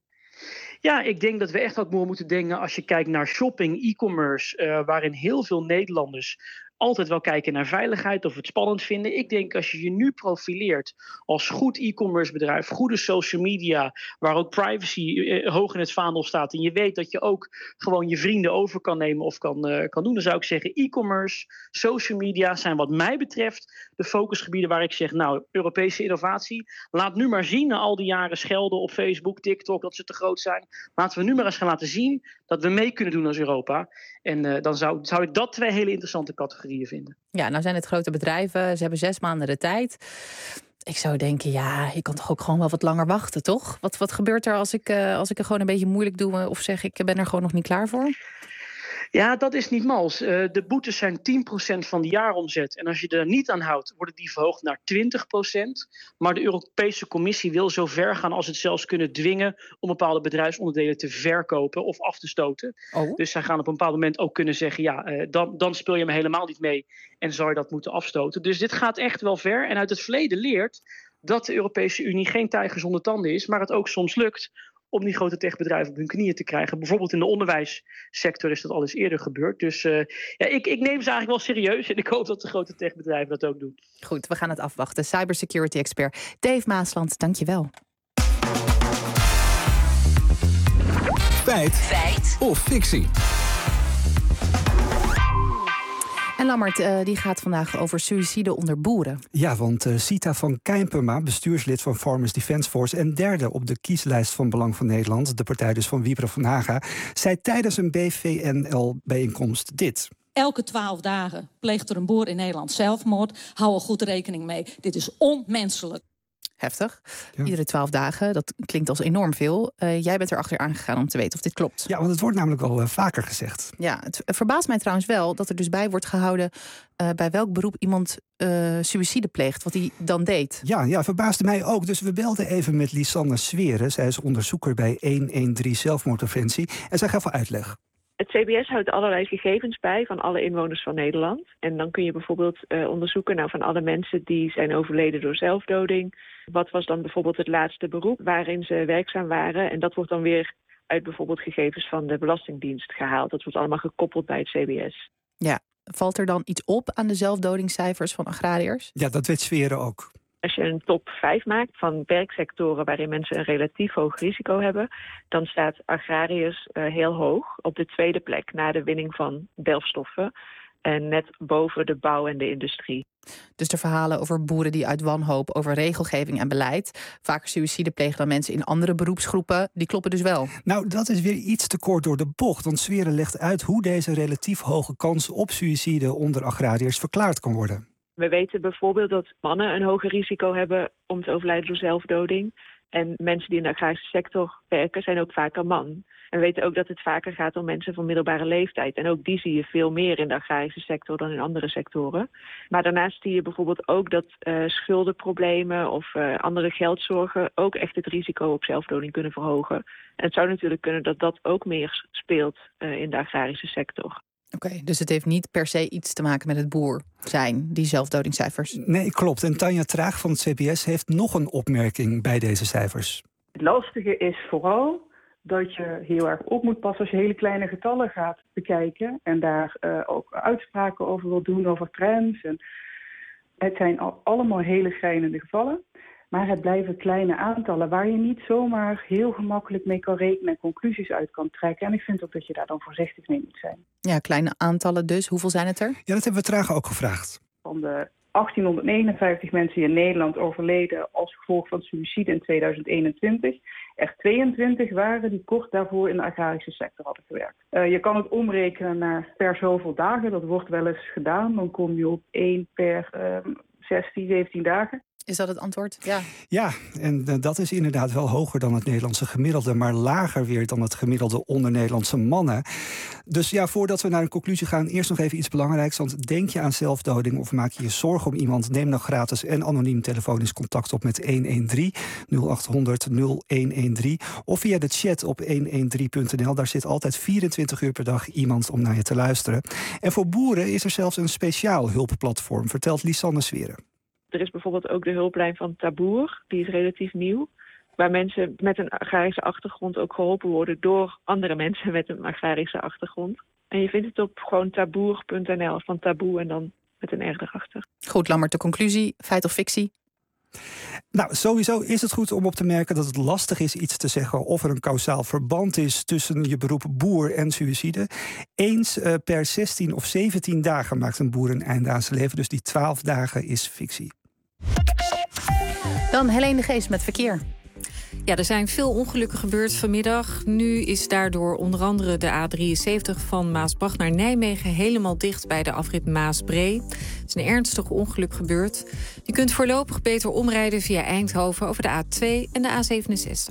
Ja, ik denk dat we echt ook moeten denken als je kijkt naar shopping, e-commerce, uh, waarin heel veel Nederlanders altijd wel kijken naar veiligheid of het spannend vinden. Ik denk als je je nu profileert als goed e-commerce bedrijf, goede social media, waar ook privacy uh, hoog in het vaandel staat en je weet dat je ook gewoon je vrienden over kan nemen of kan, uh, kan doen, dan zou ik zeggen e-commerce, social media zijn wat mij betreft de focusgebieden waar ik zeg, nou, Europese innovatie, laat nu maar zien na al die jaren schelden op Facebook, TikTok, dat ze te groot zijn. Laten we nu maar eens gaan laten zien dat we mee kunnen doen als Europa. En uh, dan zou, zou ik dat twee hele interessante categorieën vinden. Ja, nou zijn het grote bedrijven. Ze hebben zes maanden de tijd. Ik zou denken, ja, je kan toch ook gewoon wel wat langer wachten, toch? Wat, wat gebeurt er als ik, uh, als ik er gewoon een beetje moeilijk doe of zeg ik ben er gewoon nog niet klaar voor? Ja, dat is niet mals. Uh, de boetes zijn tien procent van de jaaromzet. En als je er niet aan houdt, worden die verhoogd naar twintig procent. Maar de Europese Commissie wil zo ver gaan als het zelfs kunnen dwingen om bepaalde bedrijfsonderdelen te verkopen of af te stoten. Oh. Dus zij gaan op een bepaald moment ook kunnen zeggen, ja, uh, dan, dan speel je me helemaal niet mee en zou je dat moeten afstoten. Dus dit gaat echt wel ver. En uit het verleden leert dat de Europese Unie geen tijger zonder tanden is, maar het ook soms lukt om die grote techbedrijven op hun knieën te krijgen. Bijvoorbeeld in de onderwijssector is dat al eens eerder gebeurd. Dus uh, ja, ik, ik neem ze eigenlijk wel serieus en ik hoop dat de grote techbedrijven dat ook doen. Goed, we gaan het afwachten. Cybersecurity-expert Dave Maasland, dank je wel. Feit. Feit. Of fictie. En Lammert, uh, die gaat vandaag over suïcide onder boeren. Ja, want uh, Sita van Kijnpema, bestuurslid van Farmers Defence Force en derde op de kieslijst van Belang van Nederland, de partij dus van Wiebren van Haga, zei tijdens een B V N L-bijeenkomst dit. Elke twaalf dagen pleegt er een boer in Nederland zelfmoord. Hou er goed rekening mee. Dit is onmenselijk. Heftig. Ja. Iedere twaalf dagen, dat klinkt als enorm veel. Uh, jij bent erachter aangegaan om te weten of dit klopt. Ja, want het wordt namelijk wel uh, vaker gezegd. Ja, het verbaast mij trouwens wel dat er dus bij wordt gehouden uh, bij welk beroep iemand uh, suïcide pleegt, wat hij dan deed. Ja, ja, verbaasde mij ook. Dus we belden even met Lisanne Sweren. Zij is onderzoeker bij honderddertien zelfmoordpreventie. En zij gaf wel uitleg. Het C B S houdt allerlei gegevens bij van alle inwoners van Nederland. En dan kun je bijvoorbeeld uh, onderzoeken nou, van alle mensen die zijn overleden door zelfdoding. Wat was dan bijvoorbeeld het laatste beroep waarin ze werkzaam waren? En dat wordt dan weer uit bijvoorbeeld gegevens van de Belastingdienst gehaald. Dat wordt allemaal gekoppeld bij het C B S. Ja, valt er dan iets op aan de zelfdodingscijfers van agrariërs? Ja, dat weet Sweren ook. Als je een top vijf maakt van werksectoren waarin mensen een relatief hoog risico hebben, dan staat agrariërs uh, heel hoog op de tweede plek na de winning van delfstoffen en net boven de bouw en de industrie. Dus de verhalen over boeren die uit wanhoop over regelgeving en beleid vaker suïcide plegen dan mensen in andere beroepsgroepen, die kloppen dus wel. Nou, dat is weer iets te kort door de bocht, want Sweren legt uit hoe deze relatief hoge kans op suïcide onder agrariërs verklaard kan worden. We weten bijvoorbeeld dat mannen een hoger risico hebben om te overlijden door zelfdoding. En mensen die in de agrarische sector werken zijn ook vaker man. En we weten ook dat het vaker gaat om mensen van middelbare leeftijd. En ook die zie je veel meer in de agrarische sector dan in andere sectoren. Maar daarnaast zie je bijvoorbeeld ook dat uh, schuldenproblemen of uh, andere geldzorgen ook echt het risico op zelfdoding kunnen verhogen. En het zou natuurlijk kunnen dat dat ook meer speelt uh, in de agrarische sector. Oké, okay, dus het heeft niet per se iets te maken met het boer zijn, die zelfdodingscijfers? Nee, klopt. En Tanja Traag van het C B S heeft nog een opmerking bij deze cijfers. Het lastige is vooral dat je heel erg op moet passen als je hele kleine getallen gaat bekijken en daar uh, ook uitspraken over wil doen, over trends. En het zijn al allemaal hele schrijnende gevallen. Maar het blijven kleine aantallen waar je niet zomaar heel gemakkelijk mee kan rekenen en conclusies uit kan trekken. En ik vind ook dat je daar dan voorzichtig mee moet zijn. Ja, kleine aantallen dus. Hoeveel zijn het er? Ja, dat hebben we Traag ook gevraagd. Van de achttienhonderdnegenenvijftig mensen in Nederland overleden als gevolg van suïcide in tweeduizend eenentwintig. Er tweeëntwintig waren die kort daarvoor in de agrarische sector hadden gewerkt. Uh, je kan het omrekenen naar per zoveel dagen. Dat wordt wel eens gedaan. Dan kom je op één per uh, zestien, zeventien dagen. Is dat het antwoord? Ja, ja en uh, dat is inderdaad wel hoger dan het Nederlandse gemiddelde, maar lager weer dan het gemiddelde onder Nederlandse mannen. Dus ja, voordat we naar een conclusie gaan, eerst nog even iets belangrijks. Want denk je aan zelfdoding of maak je je zorgen om iemand, neem dan gratis en anoniem telefonisch contact op met honderddertien nul acht honderd nul honderddertien of via de chat op honderddertien punt n l. Daar zit altijd vierentwintig uur per dag iemand om naar je te luisteren. En voor boeren is er zelfs een speciaal hulpplatform, vertelt Lisanne Sweren. Er is bijvoorbeeld ook de hulplijn van Taboer, die is relatief nieuw. Waar mensen met een agrarische achtergrond ook geholpen worden door andere mensen met een agrarische achtergrond. En je vindt het op gewoon taboer punt n l, van taboe en dan met een R erachter. Goed, Lammert, de conclusie, feit of fictie? Nou, sowieso is het goed om op te merken dat het lastig is iets te zeggen of er een kausaal verband is tussen je beroep boer en suïcide. Eens uh, per zestien of zeventien dagen maakt een boer een einde aan zijn leven, dus die twaalf dagen is fictie. Dan Helene de Geest met verkeer. Ja, er zijn veel ongelukken gebeurd vanmiddag. Nu is daardoor onder andere de A drieënzeventig van Maasbracht naar Nijmegen helemaal dicht bij de afrit Maasbree. Er is een ernstig ongeluk gebeurd. Je kunt voorlopig beter omrijden via Eindhoven over de A twee en de A zevenenzestig.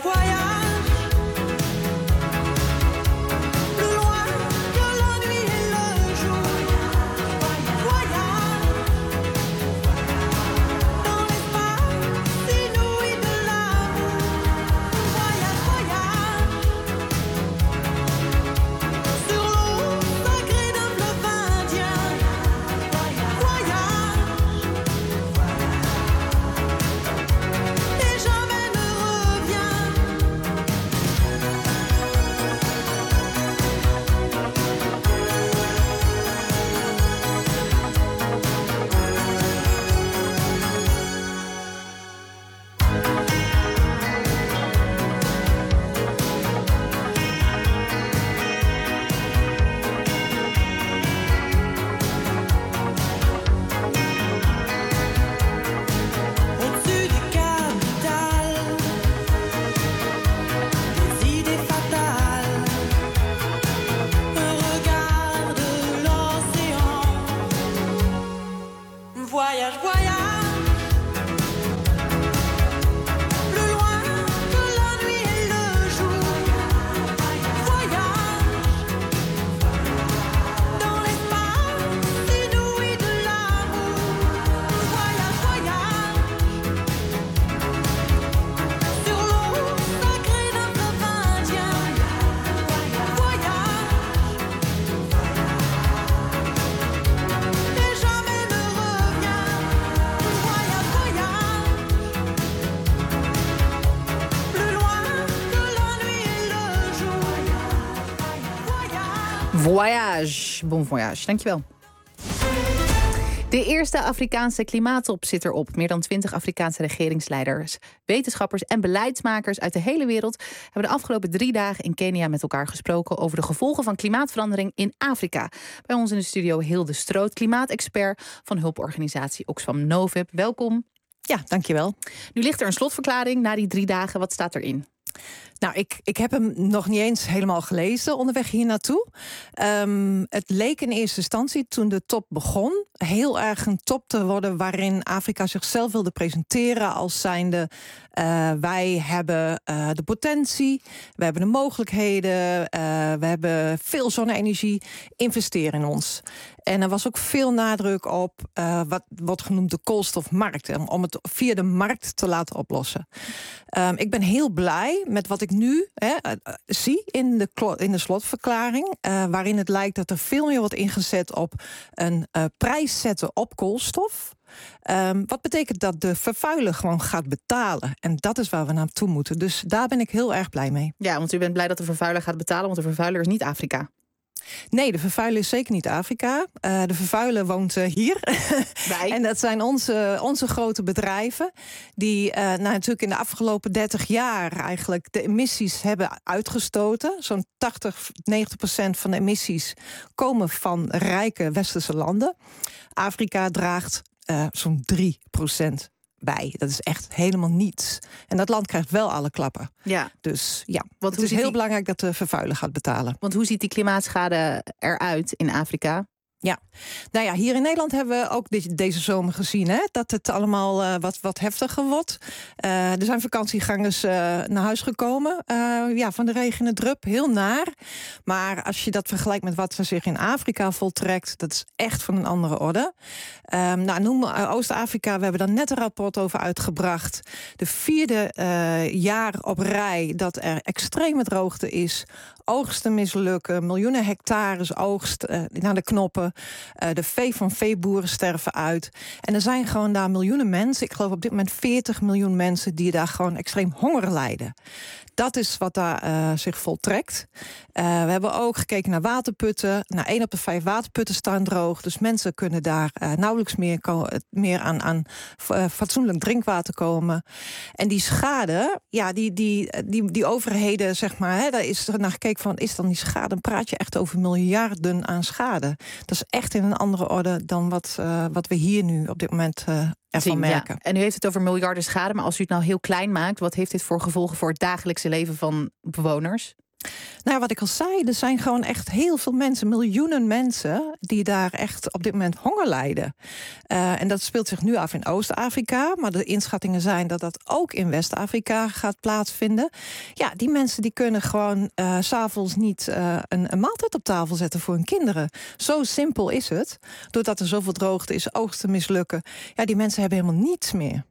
Voyage. Bon voyage. Dankjewel. De eerste Afrikaanse klimaattop zit erop. Meer dan twintig Afrikaanse regeringsleiders, wetenschappers en beleidsmakers uit de hele wereld hebben de afgelopen drie dagen in Kenia met elkaar gesproken over de gevolgen van klimaatverandering in Afrika. Bij ons in de studio Hilde Stroot, klimaatexpert van hulporganisatie Oxfam Novib. Welkom. Ja, dankjewel. Nu ligt er een slotverklaring na die drie dagen. Wat staat erin? Nou, ik, ik heb hem nog niet eens helemaal gelezen onderweg hier naartoe. Um, het leek in eerste instantie, toen de top begon, heel erg een top te worden waarin Afrika zichzelf wilde presenteren als zijnde uh, wij hebben uh, de potentie, we hebben de mogelijkheden, uh, we hebben veel zonne-energie, investeer in ons. En er was ook veel nadruk op uh, wat wordt genoemd de koolstofmarkt, om het via de markt te laten oplossen. Um, ik ben heel blij met wat ik nu hè, uh, zie in de, klo- in de slotverklaring, uh, waarin het lijkt dat er veel meer wordt ingezet op een uh, prijs zetten op koolstof. Um, wat betekent dat de vervuiler gewoon gaat betalen? En dat is waar we naartoe moeten. Dus daar ben ik heel erg blij mee. Ja, want u bent blij dat de vervuiler gaat betalen, want de vervuiler is niet Afrika. Nee, de vervuiler is zeker niet Afrika. Uh, de vervuiler woont uh, hier. Wij. En dat zijn onze, onze grote bedrijven die uh, nou, natuurlijk in de afgelopen dertig jaar eigenlijk de emissies hebben uitgestoten. Zo'n tachtig, negentig procent van de emissies komen van rijke westerse landen. Afrika draagt uh, zo'n drie procent bij. Dat is echt helemaal niets. En dat land krijgt wel alle klappen. Ja. Dus ja, Want het is heel die... belangrijk dat de vervuiler gaat betalen. Want hoe ziet die klimaatschade eruit in Afrika? Ja, nou ja, hier in Nederland hebben we ook de, deze zomer gezien hè, dat het allemaal uh, wat, wat heftiger wordt. Uh, er zijn vakantiegangers uh, naar huis gekomen. Uh, ja, van de regen in de drup, heel naar. Maar als je dat vergelijkt met wat er zich in Afrika voltrekt, dat is echt van een andere orde. Um, nou, noem uh, Oost-Afrika, we hebben daar net een rapport over uitgebracht. De vierde uh, jaar op rij dat er extreme droogte is. Oogsten mislukken, miljoenen hectares oogst uh, naar de knoppen. Uh, de vee van veeboeren sterven uit. En er zijn gewoon daar miljoenen mensen, ik geloof op dit moment veertig miljoen mensen, die daar gewoon extreem honger lijden. Dat is wat daar uh, zich voltrekt. Uh, we hebben ook gekeken naar waterputten. Nou, één op de vijf waterputten staan droog. Dus mensen kunnen daar uh, nauwelijks meer, ko- meer aan, aan uh, fatsoenlijk drinkwater komen. En die schade, ja, die, die, die, die overheden, zeg maar, hè, daar is er naar gekeken van, is dan die schade? Dan praat je echt over miljarden aan schade. Dat is echt in een andere orde dan wat, uh, wat we hier nu op dit moment uh, ervan merken. Ja. En u heeft het over miljarden schade, maar als u het nou heel klein maakt, wat heeft dit voor gevolgen voor het dagelijkse leven van bewoners? Nou, wat ik al zei, er zijn gewoon echt heel veel mensen, miljoenen mensen, die daar echt op dit moment honger lijden. Uh, en dat speelt zich nu af in Oost-Afrika, maar de inschattingen zijn dat dat ook in West-Afrika gaat plaatsvinden. Ja, die mensen die kunnen gewoon uh, 's avonds niet uh, een, een maaltijd op tafel zetten voor hun kinderen. Zo simpel is het. Doordat er zoveel droogte is, oogsten mislukken. Ja, die mensen hebben helemaal niets meer.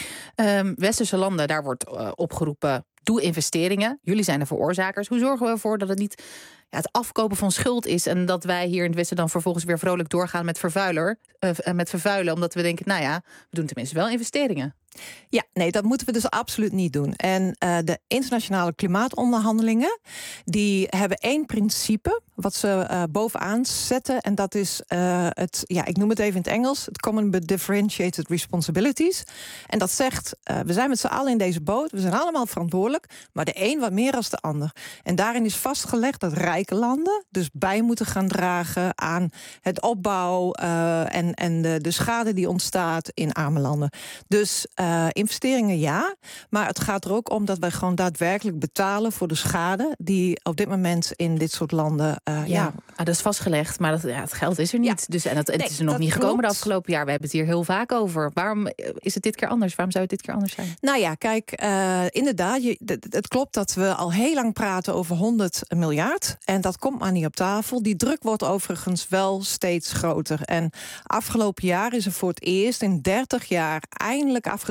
Um, Westerse landen, daar wordt uh, opgeroepen, doe investeringen. Jullie zijn de veroorzakers. Hoe zorgen we ervoor dat het niet ja, het afkopen van schuld is en dat wij hier in het Westen dan vervolgens weer vrolijk doorgaan met, vervuiler, uh, met vervuilen, omdat we denken, nou ja, we doen tenminste wel investeringen. Ja, nee, dat moeten we dus absoluut niet doen. En uh, de internationale klimaatonderhandelingen, die hebben één principe wat ze uh, bovenaan zetten. En dat is uh, het, ja, ik noem het even in het Engels, het Common but Differentiated Responsibilities. En dat zegt, uh, we zijn met z'n allen in deze boot, we zijn allemaal verantwoordelijk, maar de een wat meer dan de ander. En daarin is vastgelegd dat rijke landen dus bij moeten gaan dragen aan het opbouw uh, en, en de, de schade die ontstaat in arme landen. Dus Uh, investeringen ja, maar het gaat er ook om dat wij gewoon daadwerkelijk betalen voor de schade die op dit moment in dit soort landen. Uh, ja, ja. Ah, dat is vastgelegd, maar dat, ja, het geld is er niet. Ja. Dus, en het, nee, het is er nog niet gekomen klopt. De afgelopen jaar. We hebben het hier heel vaak over. Waarom is het dit keer anders? Waarom zou het dit keer anders zijn? Nou ja, kijk, uh, inderdaad, je, het, het klopt dat we al heel lang praten over honderd miljard. En dat komt maar niet op tafel. Die druk wordt overigens wel steeds groter. En afgelopen jaar is er voor het eerst in dertig jaar eindelijk afgesproken.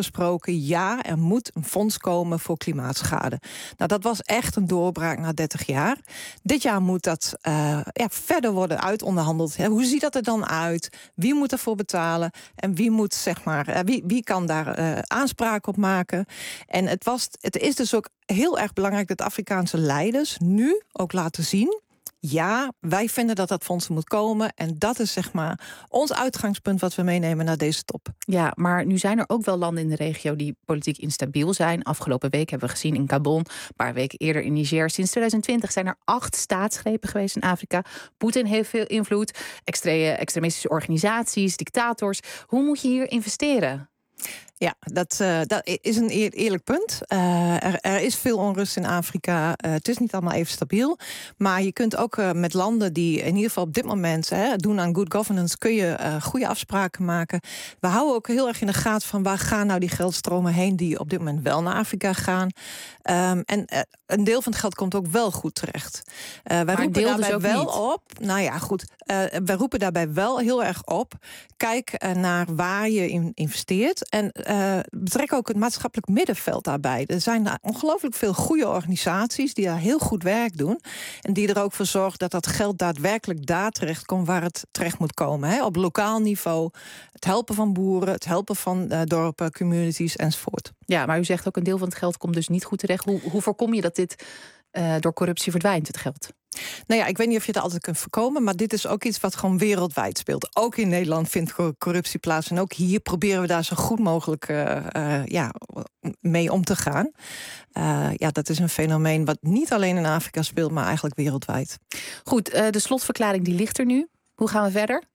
Ja, er moet een fonds komen voor klimaatschade. Nou, dat was echt een doorbraak na dertig jaar. Dit jaar moet dat uh, ja, verder worden uitonderhandeld. Ja, hoe ziet dat er dan uit? Wie moet ervoor betalen? En wie moet, zeg maar, uh, wie, wie kan daar uh, aanspraak op maken? En het, was, het is dus ook heel erg belangrijk dat Afrikaanse leiders nu ook laten zien, ja, wij vinden dat dat fonds moet komen. En dat is zeg maar ons uitgangspunt wat we meenemen naar deze top. Ja, maar nu zijn er ook wel landen in de regio die politiek instabiel zijn. Afgelopen week hebben we gezien in Gabon, een paar weken eerder in Niger. Sinds twintig twintig zijn er acht staatsgrepen geweest in Afrika. Poetin heeft veel invloed, extre- extremistische organisaties, dictators. Hoe moet je hier investeren? Ja, dat, uh, dat is een eer, eerlijk punt. Uh, er, er is veel onrust in Afrika. Uh, het is niet allemaal even stabiel. Maar je kunt ook uh, met landen die in ieder geval op dit moment hè, doen aan good governance, kun je uh, goede afspraken maken. We houden ook heel erg in de gaten van waar gaan nou die geldstromen heen die op dit moment wel naar Afrika gaan. Um, en uh, een deel van het geld komt ook wel goed terecht. Uh, wij roepen daarbij dus wel niet. op. Nou ja, goed. Uh, wij roepen daarbij wel heel erg op. Kijk uh, naar waar je in investeert. En uh, betrek ook het maatschappelijk middenveld daarbij. Er zijn daar ongelooflijk veel goede organisaties die daar heel goed werk doen. En die er ook voor zorgen dat dat geld daadwerkelijk daar terecht komt waar het terecht moet komen. Hè? Op lokaal niveau. Het helpen van boeren, het helpen van uh, dorpen, communities enzovoort. Ja, maar u zegt ook een deel van het geld komt dus niet goed terecht. Hoe, hoe voorkom je dat dit uh, door corruptie verdwijnt, het geld? Nou ja, ik weet niet of je het altijd kunt voorkomen, maar dit is ook iets wat gewoon wereldwijd speelt. Ook in Nederland vindt corruptie plaats en ook hier proberen we daar zo goed mogelijk uh, uh, ja, mee om te gaan. Uh, ja, dat is een fenomeen wat niet alleen in Afrika speelt, maar eigenlijk wereldwijd. Goed, uh, de slotverklaring die ligt er nu. Hoe gaan we verder?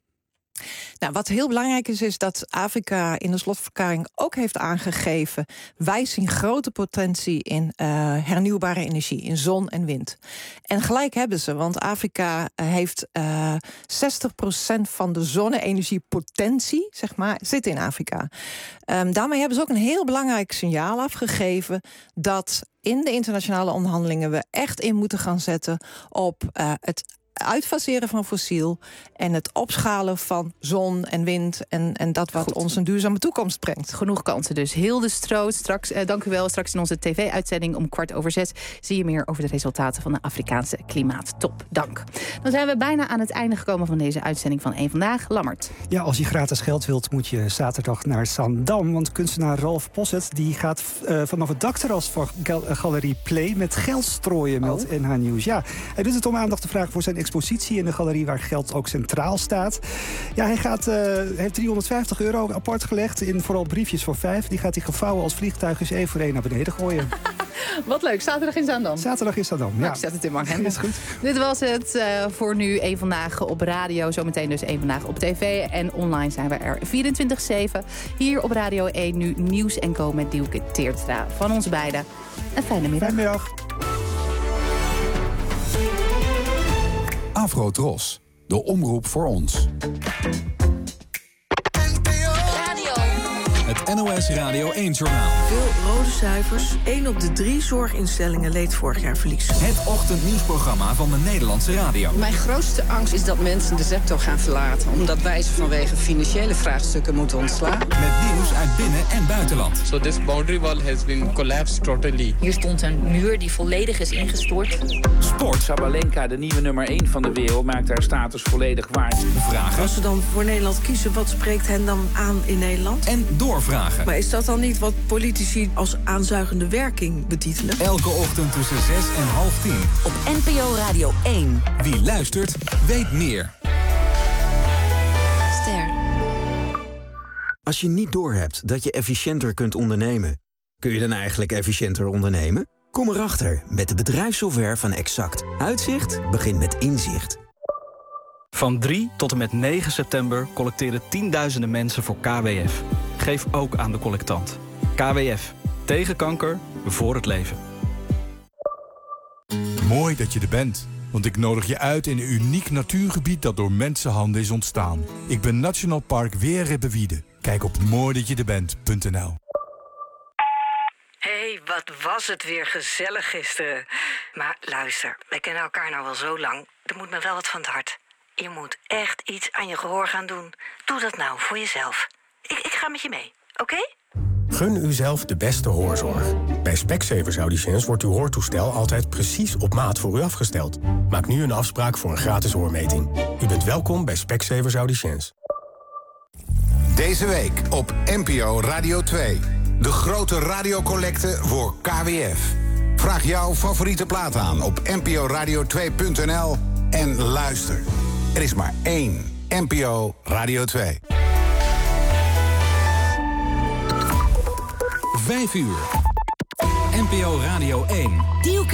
Nou, wat heel belangrijk is, is dat Afrika in de slotverklaring ook heeft aangegeven, wij zien grote potentie in uh, hernieuwbare energie, in zon en wind. En gelijk hebben ze, want Afrika heeft uh, zestig procent van de zonne-energiepotentie, zeg maar, zit in Afrika. Um, daarmee hebben ze ook een heel belangrijk signaal afgegeven dat in de internationale onderhandelingen we echt in moeten gaan zetten op uh, het uitfaseren van fossiel en het opschalen van zon en wind en, en dat wat Goed. ons een duurzame toekomst brengt. Genoeg kansen dus. Hilde Stroot, straks, eh, dank u wel. Straks in onze tv-uitzending om kwart over zes zie je meer over de resultaten van de Afrikaanse klimaattop. Dank. Dan zijn we bijna aan het einde gekomen van deze uitzending van Eén Vandaag. Lammert. Ja, als je gratis geld wilt, moet je zaterdag naar Zaandam, want kunstenaar Ralf Posset die gaat uh, vanaf het dakterras van gal- Galerie Play met geld strooien, meldt oh. N H Nieuws. Ja, hij doet het om aandacht te vragen voor zijn expositie in de galerie waar geld ook centraal staat. Ja, hij gaat, uh, heeft driehonderdvijftig euro apart gelegd in vooral briefjes voor vijf. Die gaat hij gevouwen als vliegtuigjes één voor één naar beneden gooien. Wat leuk. Zaterdag in Zaandam. Zaterdag in Zaandam, ja. Nou, ik zet het in mijn agenda. Is goed. Dit was het uh, voor nu. Eén Vandaag op radio. Zometeen dus Eén Vandaag op tv. En online zijn we er vierentwintig zeven. Hier op Radio één nu Nieuws en Co met Dielke Teertstra. Van ons beiden. Een fijne middag. Fijne middag. Afro-Tros, de omroep voor ons. Het N O S Radio één-journaal. Veel rode cijfers. één op de drie zorginstellingen leed vorig jaar verlies. Het ochtendnieuwsprogramma van de Nederlandse radio. Mijn grootste angst is dat mensen de sector gaan verlaten, omdat wij ze vanwege financiële vraagstukken moeten ontslaan. Met nieuws uit binnen- en buitenland. So this boundary wall has been collapsed totally. Hier stond een muur die volledig is ingestort. Sport. Sabalenka, de nieuwe nummer één van de wereld, maakt haar status volledig waard. Vragen. Als ze dan voor Nederland kiezen, wat spreekt hen dan aan in Nederland? En doorvragen. Maar is dat dan niet wat politici als aanzuigende werking betitelen? Elke ochtend tussen zes en half tien. Op N P O Radio één. Wie luistert, weet meer. Ster. Als je niet doorhebt dat je efficiënter kunt ondernemen, kun je dan eigenlijk efficiënter ondernemen? Kom erachter met de bedrijfssoftware van Exact. Uitzicht begint met inzicht. Van drie tot en met negen september collecteren tienduizenden mensen voor K W F. Geef ook aan de collectant. K W F. Tegen kanker. Voor het leven. Mooi dat je er bent. Want ik nodig je uit in een uniek natuurgebied dat door mensenhanden is ontstaan. Ik ben Nationaal Park Weerribbewiede. Kijk op mooi dat je er bent punt n l. Hé, hey, wat was het weer gezellig gisteren. Maar luister, wij kennen elkaar nou wel zo lang. Er moet me wel wat van het hart. Je moet echt iets aan je gehoor gaan doen. Doe dat nou voor jezelf. Ik, ik ga met je mee, oké? Okay? Gun uzelf de beste hoorzorg. Bij Specsavers Audiciëns wordt uw hoortoestel altijd precies op maat voor u afgesteld. Maak nu een afspraak voor een gratis hoormeting. U bent welkom bij Specsavers Audiciëns. Deze week op N P O Radio twee. De grote radiocollecte voor K W F. Vraag jouw favoriete plaat aan op n p o radio twee punt n l en luister. Er is maar één N P O Radio twee. Vijf uur. N P O Radio één.